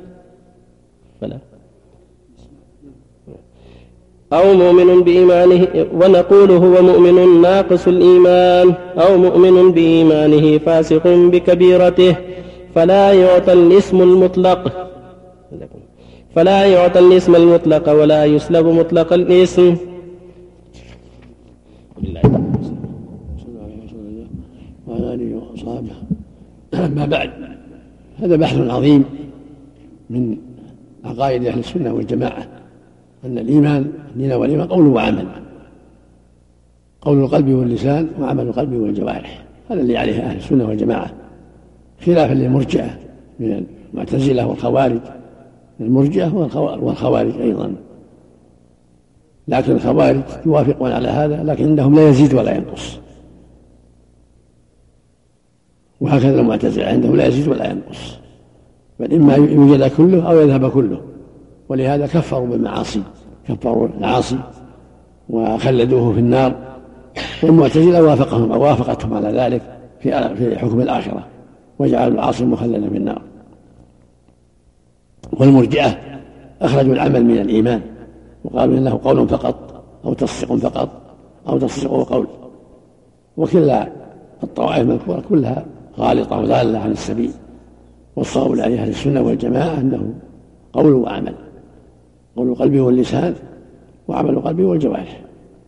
أو مؤمن بإيمانه. ونقول هو مؤمن ناقص الإيمان أو مؤمن بإيمانه فاسق بكبيرته، فلا يعطى الاسم المطلق ولا يسلب مطلق الاسم. وعلى آله وأصحابه. ما بعد، هذا بحث عظيم من عقائد أهل السنة والجماعة، أن الإيمان دين والإيمان قول وعمل، قول القلب واللسان وعمل القلب والجوارح، هذا اللي عليه أهل السنة والجماعة، خلافا للمرجئة من المعتزلة والخوارج، المرجئة والخوارج أيضا، لكن الخوارج يوافقون على هذا، لكن عندهم لا يزيد ولا ينقص، وهكذا المعتزلة عندهم لا يزيد ولا ينقص، بل إما يوجد كله أو يذهب كله، ولهذا كفروا بالمعاصي، كفروا العاصي وخلدوه في النار، والمعتزلة وافقتهم على ذلك في حكم الآخرة، وجعلوا العاصي مخلدا في النار. والمرجئة أخرجوا العمل من الإيمان وقالوا إنه قول فقط أو تصديق فقط أو تصديق وقول، وكلا الطوائف المذكورة كلها غالطة وضالة عن السبيل، والصواب عليه أهل السنة والجماعة أنه قول وعمل، قول القلب واللسان وعمل القلب والجوارح.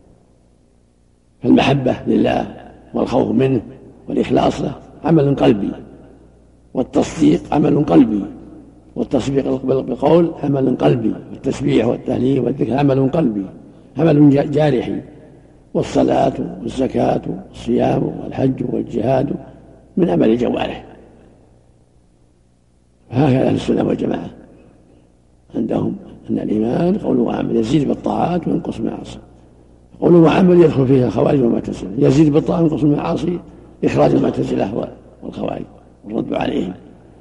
فالمحبة لله والخوف منه والإخلاص له عمل قلبي، والتصديق عمل قلبي، والتصديق بالقول عمل قلبي، والتسبيح والتهليل والذكر عمل قلبي، عمل جارحي، والصلاة والزكاة والصيام والحج والجهاد من عمل الجوارح. هكذا أهل السنة والجماعة عندهم أن الإيمان قول وعمل، يزيد بالطاعات وينقص بالمعاصي. قول وعمل يدخل فيها الخوارج والمعتزلة، يزيد بالطاعات وينقص بالمعاصي إخراج المعتزلة والخوارج والرد عليهم،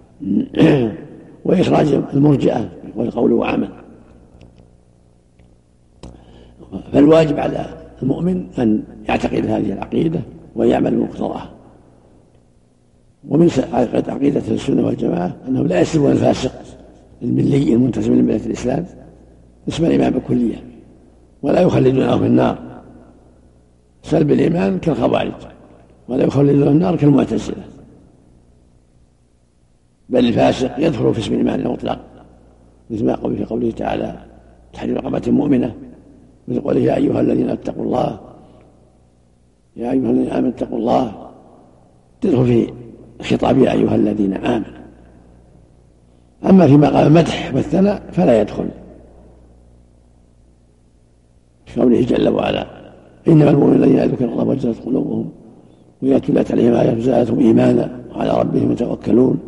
وإخراج المرجئة والقول وعمل. فالواجب على المؤمن أن يعتقد هذه العقيدة ويعمل بمقتضاها. ومن عقيدة السنة والجماعة أنه لا يسلبون الفاسق الملي المنتسب لملة الإسلام اسم الإيمان بكلية، ولا يخلدونه في النار سلب الإيمان كالخوارج، ولا يخلدونه النار كالمعتزلة، بل الفاسق يدخل في اسم الإيمان المطلق، مثل ما قال في قوله تعالى تحرير رقبة مؤمنة، مثل قوله يا أيها الذين اتقوا الله، يا أيها الذين آمنوا اتقوا الله، تدخل في خطاب يا أيها الذين آمنوا. أما في مقام المدح والثناء فلا يدخل، في قوله جل وعلا إنما المؤمنون الذين ذكر الله وجلت قلوبهم وإذا تليت عليهم آياته زادتهم إيمانا وعلى ربهم يتوكلون.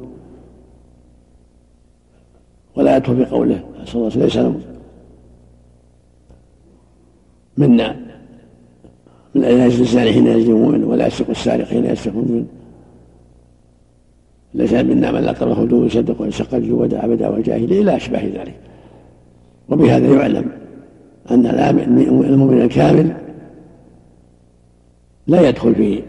ولا يدخل بقوله صلى الله عليه وسلم منا من لا يجزي الزاني حين يجزي المؤمن ولا يسرق السارق حين يسرق المؤمن، ليس منا من لا طرف خدوه يصدق وينشق الجود ودعا بدعوى الجاهليه الى اشباه ذلك. وبهذا يعلم أن المؤمن الكامل لا يدخل في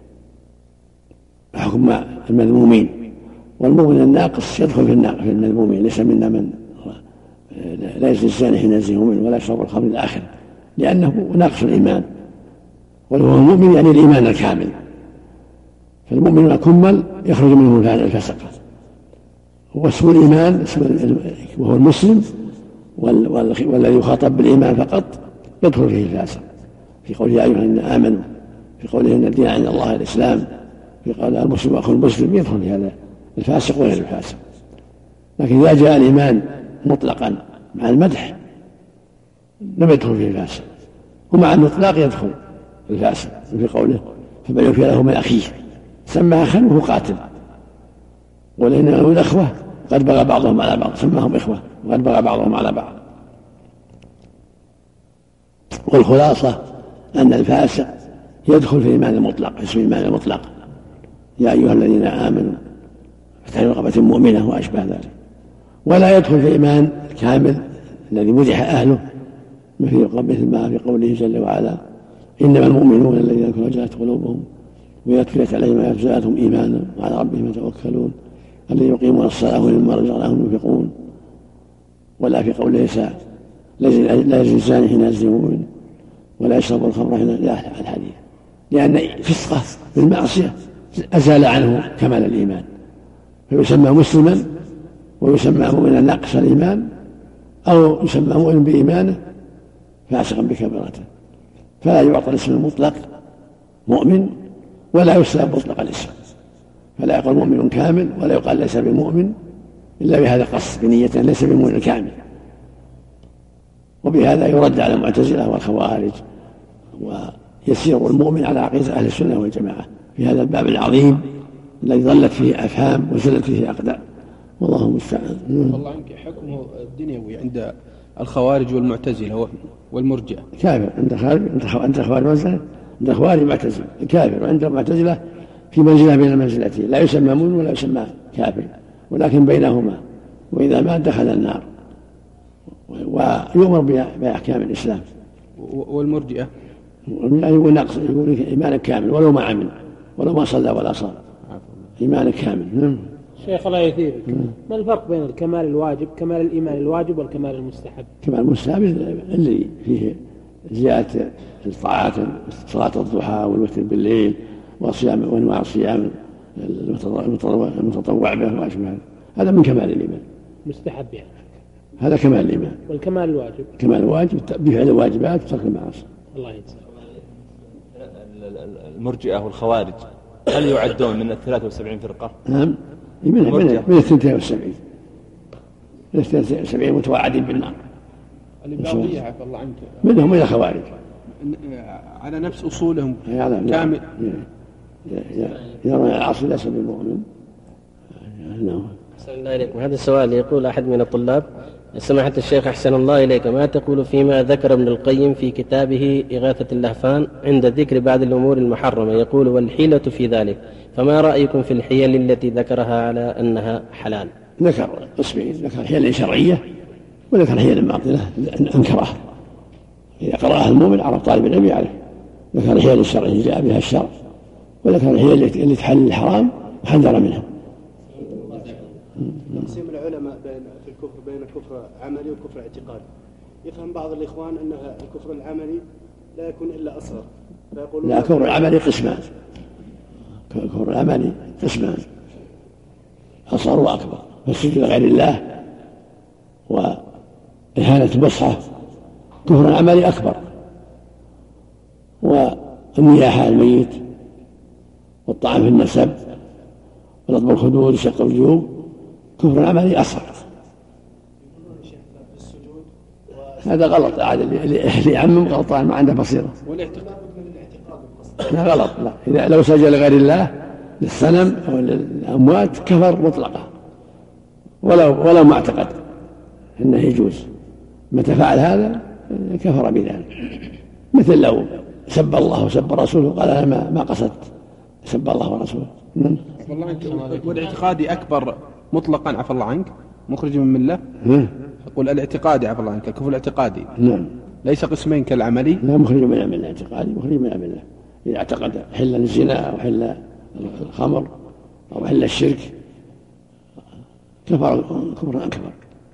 حكم المذمومين، والمؤمن الناقص يدخل في المذمومين. ليس منا من لا يزني الزاني حين يزنيه مؤمن ولا يشرب الخمر إلى آخره، لأنه ناقص الإيمان، وهو المؤمن يعني الإيمان الكامل. فالمؤمن الكمل يخرج منه الفسقة، واسم الإيمان وهو المسلم والذي يخاطب بالإيمان فقط يدخل فيه الفاسق، في قوله يا أيها الذين آمنوا، في قوله إن الدين عند الله الإسلام، في قوله المسلم أخو المسلم، يدخل في هذا الفاسق وغير الفاسق. لكن إذا جاء الإيمان مطلقا مع المدح لم يدخل فيه الفاسق، ومع الإطلاق يدخل الفاسق، في قوله فمن يوفي له من أخيه، سمى أخا وهو قاتل، ولأن الأخوة قد بغى بعضهم على بعض، سماهم إخوة وقد بغى بعضهم على بعض. والخلاصة أن الفاسق يدخل في الإيمان المطلق، اسم الإيمان المطلق يا أيها الذين آمنوا فتحوا رقبة مؤمنة وأشبه ذلك، ولا يدخل في الإيمان الكامل الذي مدح أهله مثل ما في قوله جل وعلا إنما المؤمنون الذين وجلت قلوبهم وإذا تليت عليهم آياتنا زادتهم إيمانا وعلى ربهم يتوكلون الذين يقيمون الصلاة ومما رزقناهم ينفقون. ولا في قوله لا يزني الزاني حين يزني مؤمن ولا يشرب الخمر حين الحديث، لأن فسقه بالمعصية أزال عنه كمال الإيمان، فيسمى مسلما ويسمى مؤمنا ناقص الإيمان، أو يسمى مؤمن بإيمانه فاسقا بكبيرته. فلا يعطى الاسم المطلق مؤمن ولا يسلب مطلق الاسم، فلا يقول مؤمن كامل ولا يقال ليس بمؤمن إلا بهذا القصد بنية ليس بمؤمن كامل. وبهذا يرد على المعتزلة والخوارج، ويسير المؤمن على عقيدة أهل السنة والجماعة في هذا الباب العظيم الذي ظلت فيه أفهام وزلت فيه أقدام، والله المستعان. والله عنك حكمه الدنيوي عند الخوارج والمعتزلة والمرجئة كافر عند خوارج معتزلة، عند خوارج معتزلة كافر، وعند المعتزلة في منزلة بين المنزلتين، لا يسمى مؤمن ولا يسمى كافر، ولكن بينهما، وإذا مات دخل النار ويؤمر بأحكام الإسلام. والمرجئة يقول نقص، يقول إيمانك كامل ولو ما عمل ولو ما صلى ولا صام، إيمانك كامل. شيخ الله يثيرك، ما الفرق بين الكمال الواجب، كمال الإيمان الواجب، والكمال المستحب؟ كمال المستحب اللي فيه زيادة الطاعات، صلاة الضحى والوتر بالليل وصيام وانواع الصيام المتطوع به واشبه، هذا من كمال الايمان. مستحب يعني هذا كمال الايمان. والكمال الواجب؟ كمال الواجب بفعل الواجبات وترك المعاصي. الله يجزاك. المرجئة والخوارج هل يعدون من 73 فرقة؟ نعم، من 72 متوعدين بالنار. الإباضية عفى الله عنك منهم من الخوارج على نفس أصولهم كامل، يرون العصر ليس بالمؤمن. أحسن الله إليكم. هذا السؤال يقول أحد من الطلاب: سماحة الشيخ أحسن الله إليك، ما تقول فيما ذكر ابن القيم في كتابه إغاثة اللهفان عند ذكر بعض الأمور المحرمة؟ يقول والحيلة في ذلك، فما رأيكم في الحيل التي ذكرها على أنها حلال؟ ذكر قسمين، ذكر حيل شرعية وذكر حيل باطلة أنكرها، إذا قرأها المؤمن عرف طالب العلم يعرف. ذكر الحيل الشرعية جاء بها الشرع، وذكر الحيل التي تحل الحرام وحذر منها. تقسيم العلماء في الكفر بين كفر عملي وكفر اعتقادي. يفهم بعض الإخوان أن الكفر العملي لا يكون إلا أصغر، فيقولون لا، كفر العملي قسمان، كفر العملي قسمان، أصغر وأكبر، فالسجود لغير الله وإهانة المصحف كفر العملي أكبر، والنياحة على الميت والطعن في النسب ونطب الخدود وشق الجيوب كفر العملي أصغر. هذا غلط، عاد اللي يعمم غلطان ما عنده بصيرة. لا غلط، لا، إذا لو سجد لغير الله للصنم أو للأموات كفر مطلقة، ولو ما اعتقد أنه يجوز. متى فعل هذا كفر بذلك، مثل لو سب الله وسب رسوله قال أنا ما قصدت سب الله ورسوله. والله والاعتقادي أكبر مطلقا عفى الله عنك مخرج من الملة. أقول الاعتقادي عفوا الله عنك، الكفر الاعتقادي نعم ليس قسمين كالعملي. لا، مخرج من العمل الاعتقادي، مخرج من العمل إذا اعتقد حل الزنا أو حل الخمر أو حل الشرك كفر كفرا أكبر.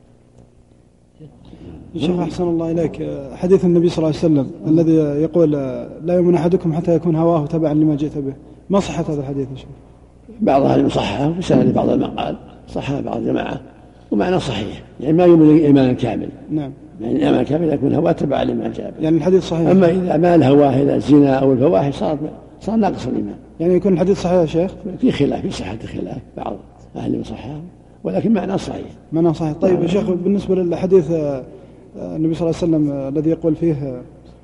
شيخ أحسن الله إليك، حديث النبي صلى الله عليه وسلم الذي يقول لا يؤمن أحدكم حتى يكون هواه تبعا لما جئت به، ما صحة هذا الحديث يا شيخ؟ بعض أهل صححه وسند بعض المقال، صححه بعض الجماعة ومعنى صحيح، يعني ما يؤمن الإيمان الكامل. نعم، يعني الإيمان الكامل يكون هواه تبعا لما جاء به، يعني الحديث صحيح. أما إذا ما الهواه إلى الزنا أو الفواحش صار ناقص الإيمان. يعني يكون الحديث صحيح يا شيخ؟ في خلاف، في صحة خلاف، بعض أهل صححه ولكن معنى صحيح. معنى صحيح. طيب يا شيخ، بالنسبة للحديث النبي صلى الله عليه وسلم الذي يقول فيه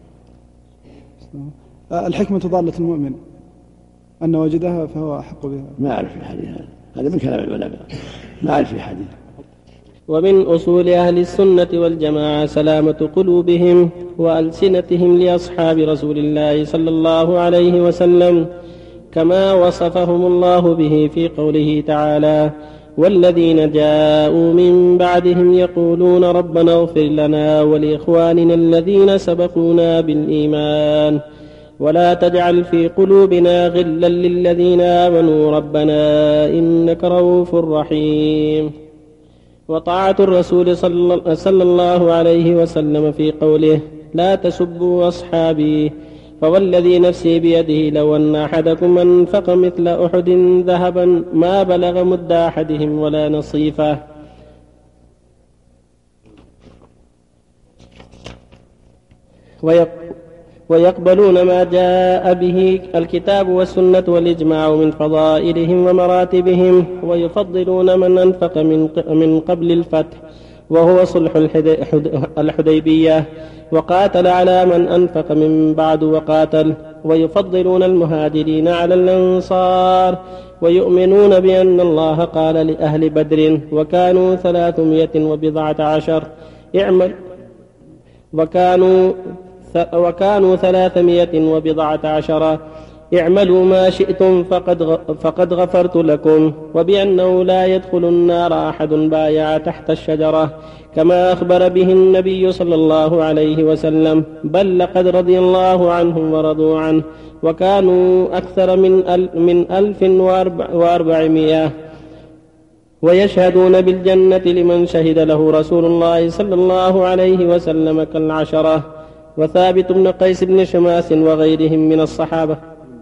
الحكمة ضالة المؤمن أن وجدها فهو أحق بها، ما أعرف في حديث هذا من كلام العلماء، ما أعرف في حديث. ومن أصول أهل السنة والجماعة سلامة قلوبهم وألسنتهم لأصحاب رسول الله صلى الله عليه وسلم، كما وصفهم الله به في قوله تعالى: والذين جاءوا من بعدهم يقولون ربنا اغفر لنا ولإخواننا الذين سبقونا بالإيمان ولا تجعل في قلوبنا غلا للذين آمنوا ربنا إنك رؤوف رحيم. وطاعة الرسول صلى الله عليه وسلم في قوله: لا تسبوا أصحابي فوالذي نفسي بيده لو أن أحدكم أنفق مثل أحد ذهبا ما بلغ مد أحدهم ولا نصيفه. ويقبلون ما جاء به الكتاب والسنة والإجماع من فضائلهم ومراتبهم، ويفضلون من أنفق من قبل الفتح وهو صلح الحديبية وقاتل على من أنفق من بعد وقاتل، ويفضلون المهاجرين على الأنصار، ويؤمنون بأن الله قال لأهل بدر وكانوا 319 وكانوا 319 اعملوا ما شئتم فقد غفرت لكم، وبأنه لا يدخل النار أحد بايع تحت الشجرة كما أخبر به النبي صلى الله عليه وسلم، بل لقد رضي الله عنهم ورضوا عنه، وكانوا أكثر من 1400 ويشهدون بالجنة لمن شهد له رسول الله صلى الله عليه وسلم كالعشرة. وثابت بن قيس بن شماس وغيرهم من الصحابة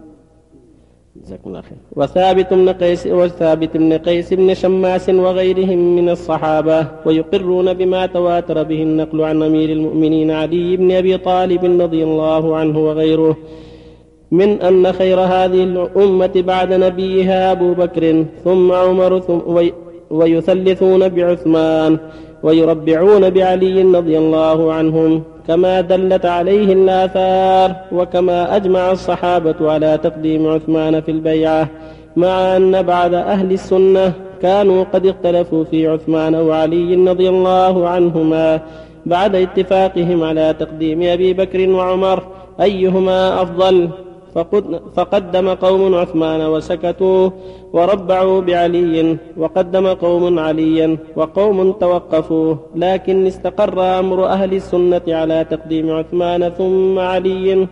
وثابت بن قيس بن شماس وغيرهم من الصحابة ويقرون بما تواتر به النقل عن أمير المؤمنين علي بن أبي طالب رضي الله عنه وغيره من أن خير هذه الأمة بعد نبيها أبو بكر ثم عمر ويثلثون بعثمان ويربعون بعلي رضي الله عنهم كما دلت عليه الآثار، وكما أجمع الصحابة على تقديم عثمان في البيعة، مع أن بعد أهل السنة كانوا قد اختلفوا في عثمان وعلي رضي الله عنهما بعد اتفاقهم على تقديم أبي بكر وعمر أيهما أفضل، فقدم قوم عثمان وسكتوا وربعوا بعلي، وقدم قوم عليا وقوم توقفوا، لكن استقر أمر أهل السنة على تقديم عثمان ثم علي.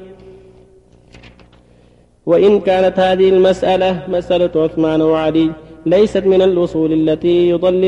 وإن كانت هذه المسألة مسألة عثمان وعلي ليست من الأصول التي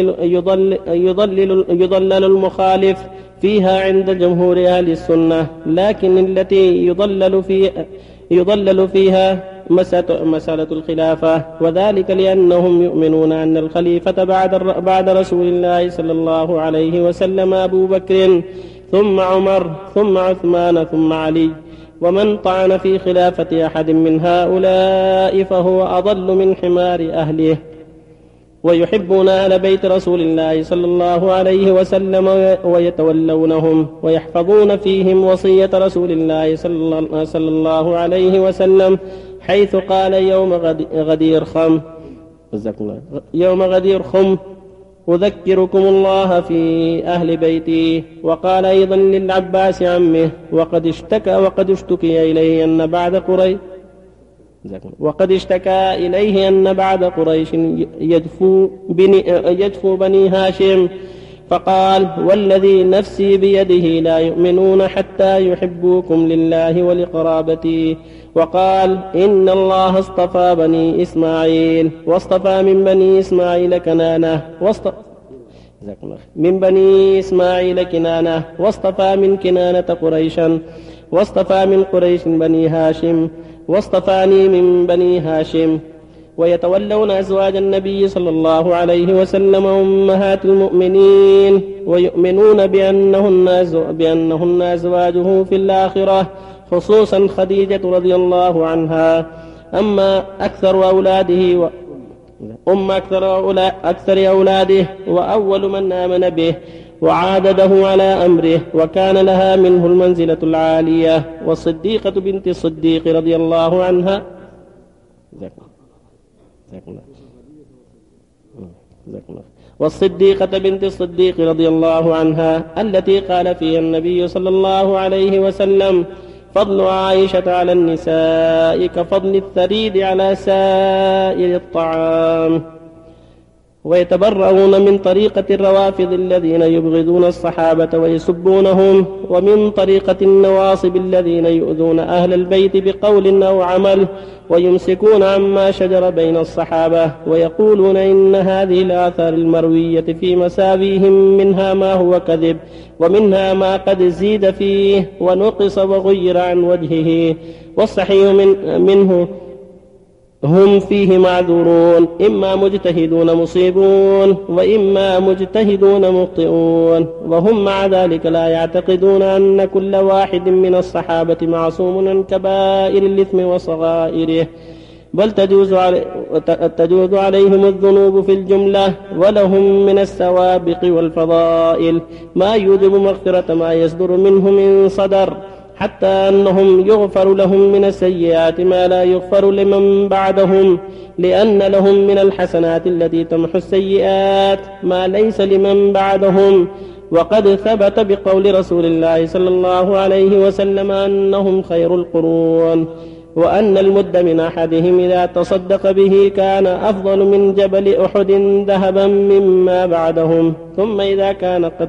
يضلل المخالف فيها عند جمهور أهل السنة، لكن التي يضلل فيها مسألة الخلافة، وذلك لأنهم يؤمنون أن الخليفة بعد رسول الله صلى الله عليه وسلم أبو بكر ثم عمر ثم عثمان ثم علي، ومن طعن في خلافة أحد من هؤلاء فهو أضل من حمار أهله. ويحبون أهل بيت رسول الله صلى الله عليه وسلم ويتولونهم ويحفظون فيهم وصية رسول الله صلى الله عليه وسلم، حيث قال يوم غدير خم أذكركم الله في أهل بيتي. وقال أيضا للعباس عمه وقد اشتكى إليه أن بعد قريش يجفو بني هاشم فقال: والذي نفسي بيده لا يؤمنون حتى يحبوكم لله ولقرابتي. وقال: إن الله اصطفى بني إسماعيل واصطفى من بني إسماعيل كنانة من بني إسماعيل كنانة واصطفى من كنانة قريشا واصطفى من قريش بني هاشم واصطفاني من بني هاشم. ويتولون أزواج النبي صلى الله عليه وسلم أمهات المؤمنين ويؤمنون بأنهن أزواجه في الآخرة، خصوصا خديجة رضي الله عنها. أما أكثر أولاده وأول من آمن به وعادده على أمره، وكان لها منه المنزلة العالية. والصديقة بنت الصديق رضي الله عنها والصديقة بنت الصديق رضي الله عنها التي قال فيها النبي صلى الله عليه وسلم: فضل عائشة على النساء كفضل الثريد على سائر الطعام. ويتبرؤون من طريقة الروافض الذين يبغضون الصحابة ويسبونهم، ومن طريقة النواصب الذين يؤذون أهل البيت بقول أو عمل، ويمسكون عما شجر بين الصحابة، ويقولون إن هذه الآثار المروية في مساويهم منها ما هو كذب، ومنها ما قد زيد فيه ونقص وغير عن وجهه، والصحيح منه هم فيه معذورون، إما مجتهدون مصيبون وإما مجتهدون مخطئون. وهم مع ذلك لا يعتقدون أن كل واحد من الصحابة معصوم عن كبائر الإثم وصغائره، بل تجوز عليهم الذنوب في الجملة، ولهم من السوابق والفضائل ما يوجب مغفرة ما يصدر منه من صدر، حتى أنهم يغفر لهم من السيئات ما لا يغفر لمن بعدهم، لأن لهم من الحسنات التي تمحو السيئات ما ليس لمن بعدهم. وقد ثبت بقول رسول الله صلى الله عليه وسلم أنهم خير القرون، وأن المد من أحدهم إذا تصدق به كان أفضل من جبل أحد ذهبا مما بعدهم، ثم إذا كان قد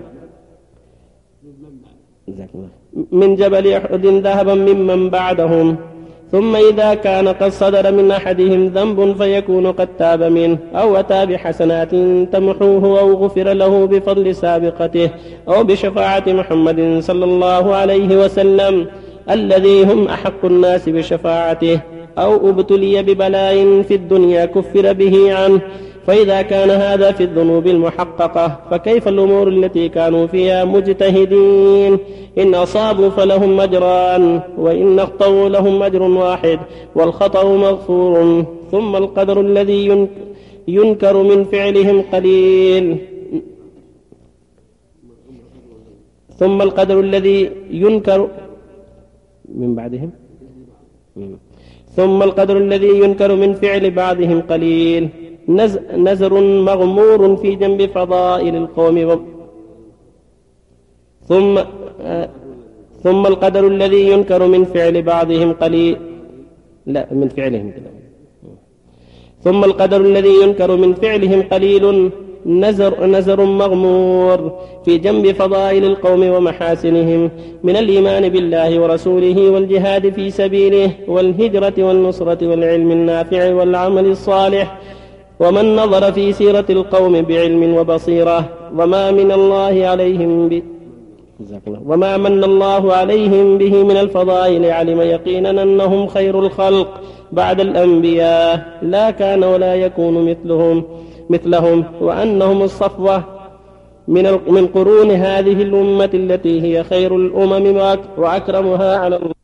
من جبل أحد ذهبا ممن بعدهم، ثم إذا كان قد صدر من أحدهم ذنب فيكون قد تاب منه، أو أتى بحسنات تمحوه، أو غفر له بفضل سابقته، أو بشفاعة محمد صلى الله عليه وسلم الذي هم أحق الناس بشفاعته، أو ابتلي ببلاء في الدنيا كفر به عنه. فإذا كان هذا في الذنوب المحققة، فكيف الأمور التي كانوا فيها مجتهدين؟ إن أصابوا فلهم أجران، وإن أخطأوا لهم أجر واحد، والخطأ مغفور. ثم القدر الذي ينكر من فعلهم قليل ثم القدر الذي ينكر من بعدهم ثم القدر الذي ينكر من فعل بعضهم قليل، نزر مغمور في جنب فضائل القوم. ثم القدر الذي ينكر من فعل بعضهم قليل من فعلهم ثم القدر الذي ينكر من فعلهم قليل نزر مغمور في جنب فضائل القوم ومحاسنهم من الإيمان بالله ورسوله والجهاد في سبيله والهجرة والنصرة والعلم النافع والعمل الصالح. ومن نظر في سيرة القوم بعلم وبصيرة وما من الله عليهم به من الفضائل، علم يقينا أنهم خير الخلق بعد الأنبياء، لا كان ولا يكون مثلهم، وأنهم الصفوة من قرون هذه الأمة التي هي خير الأمم وأكرمها على الله.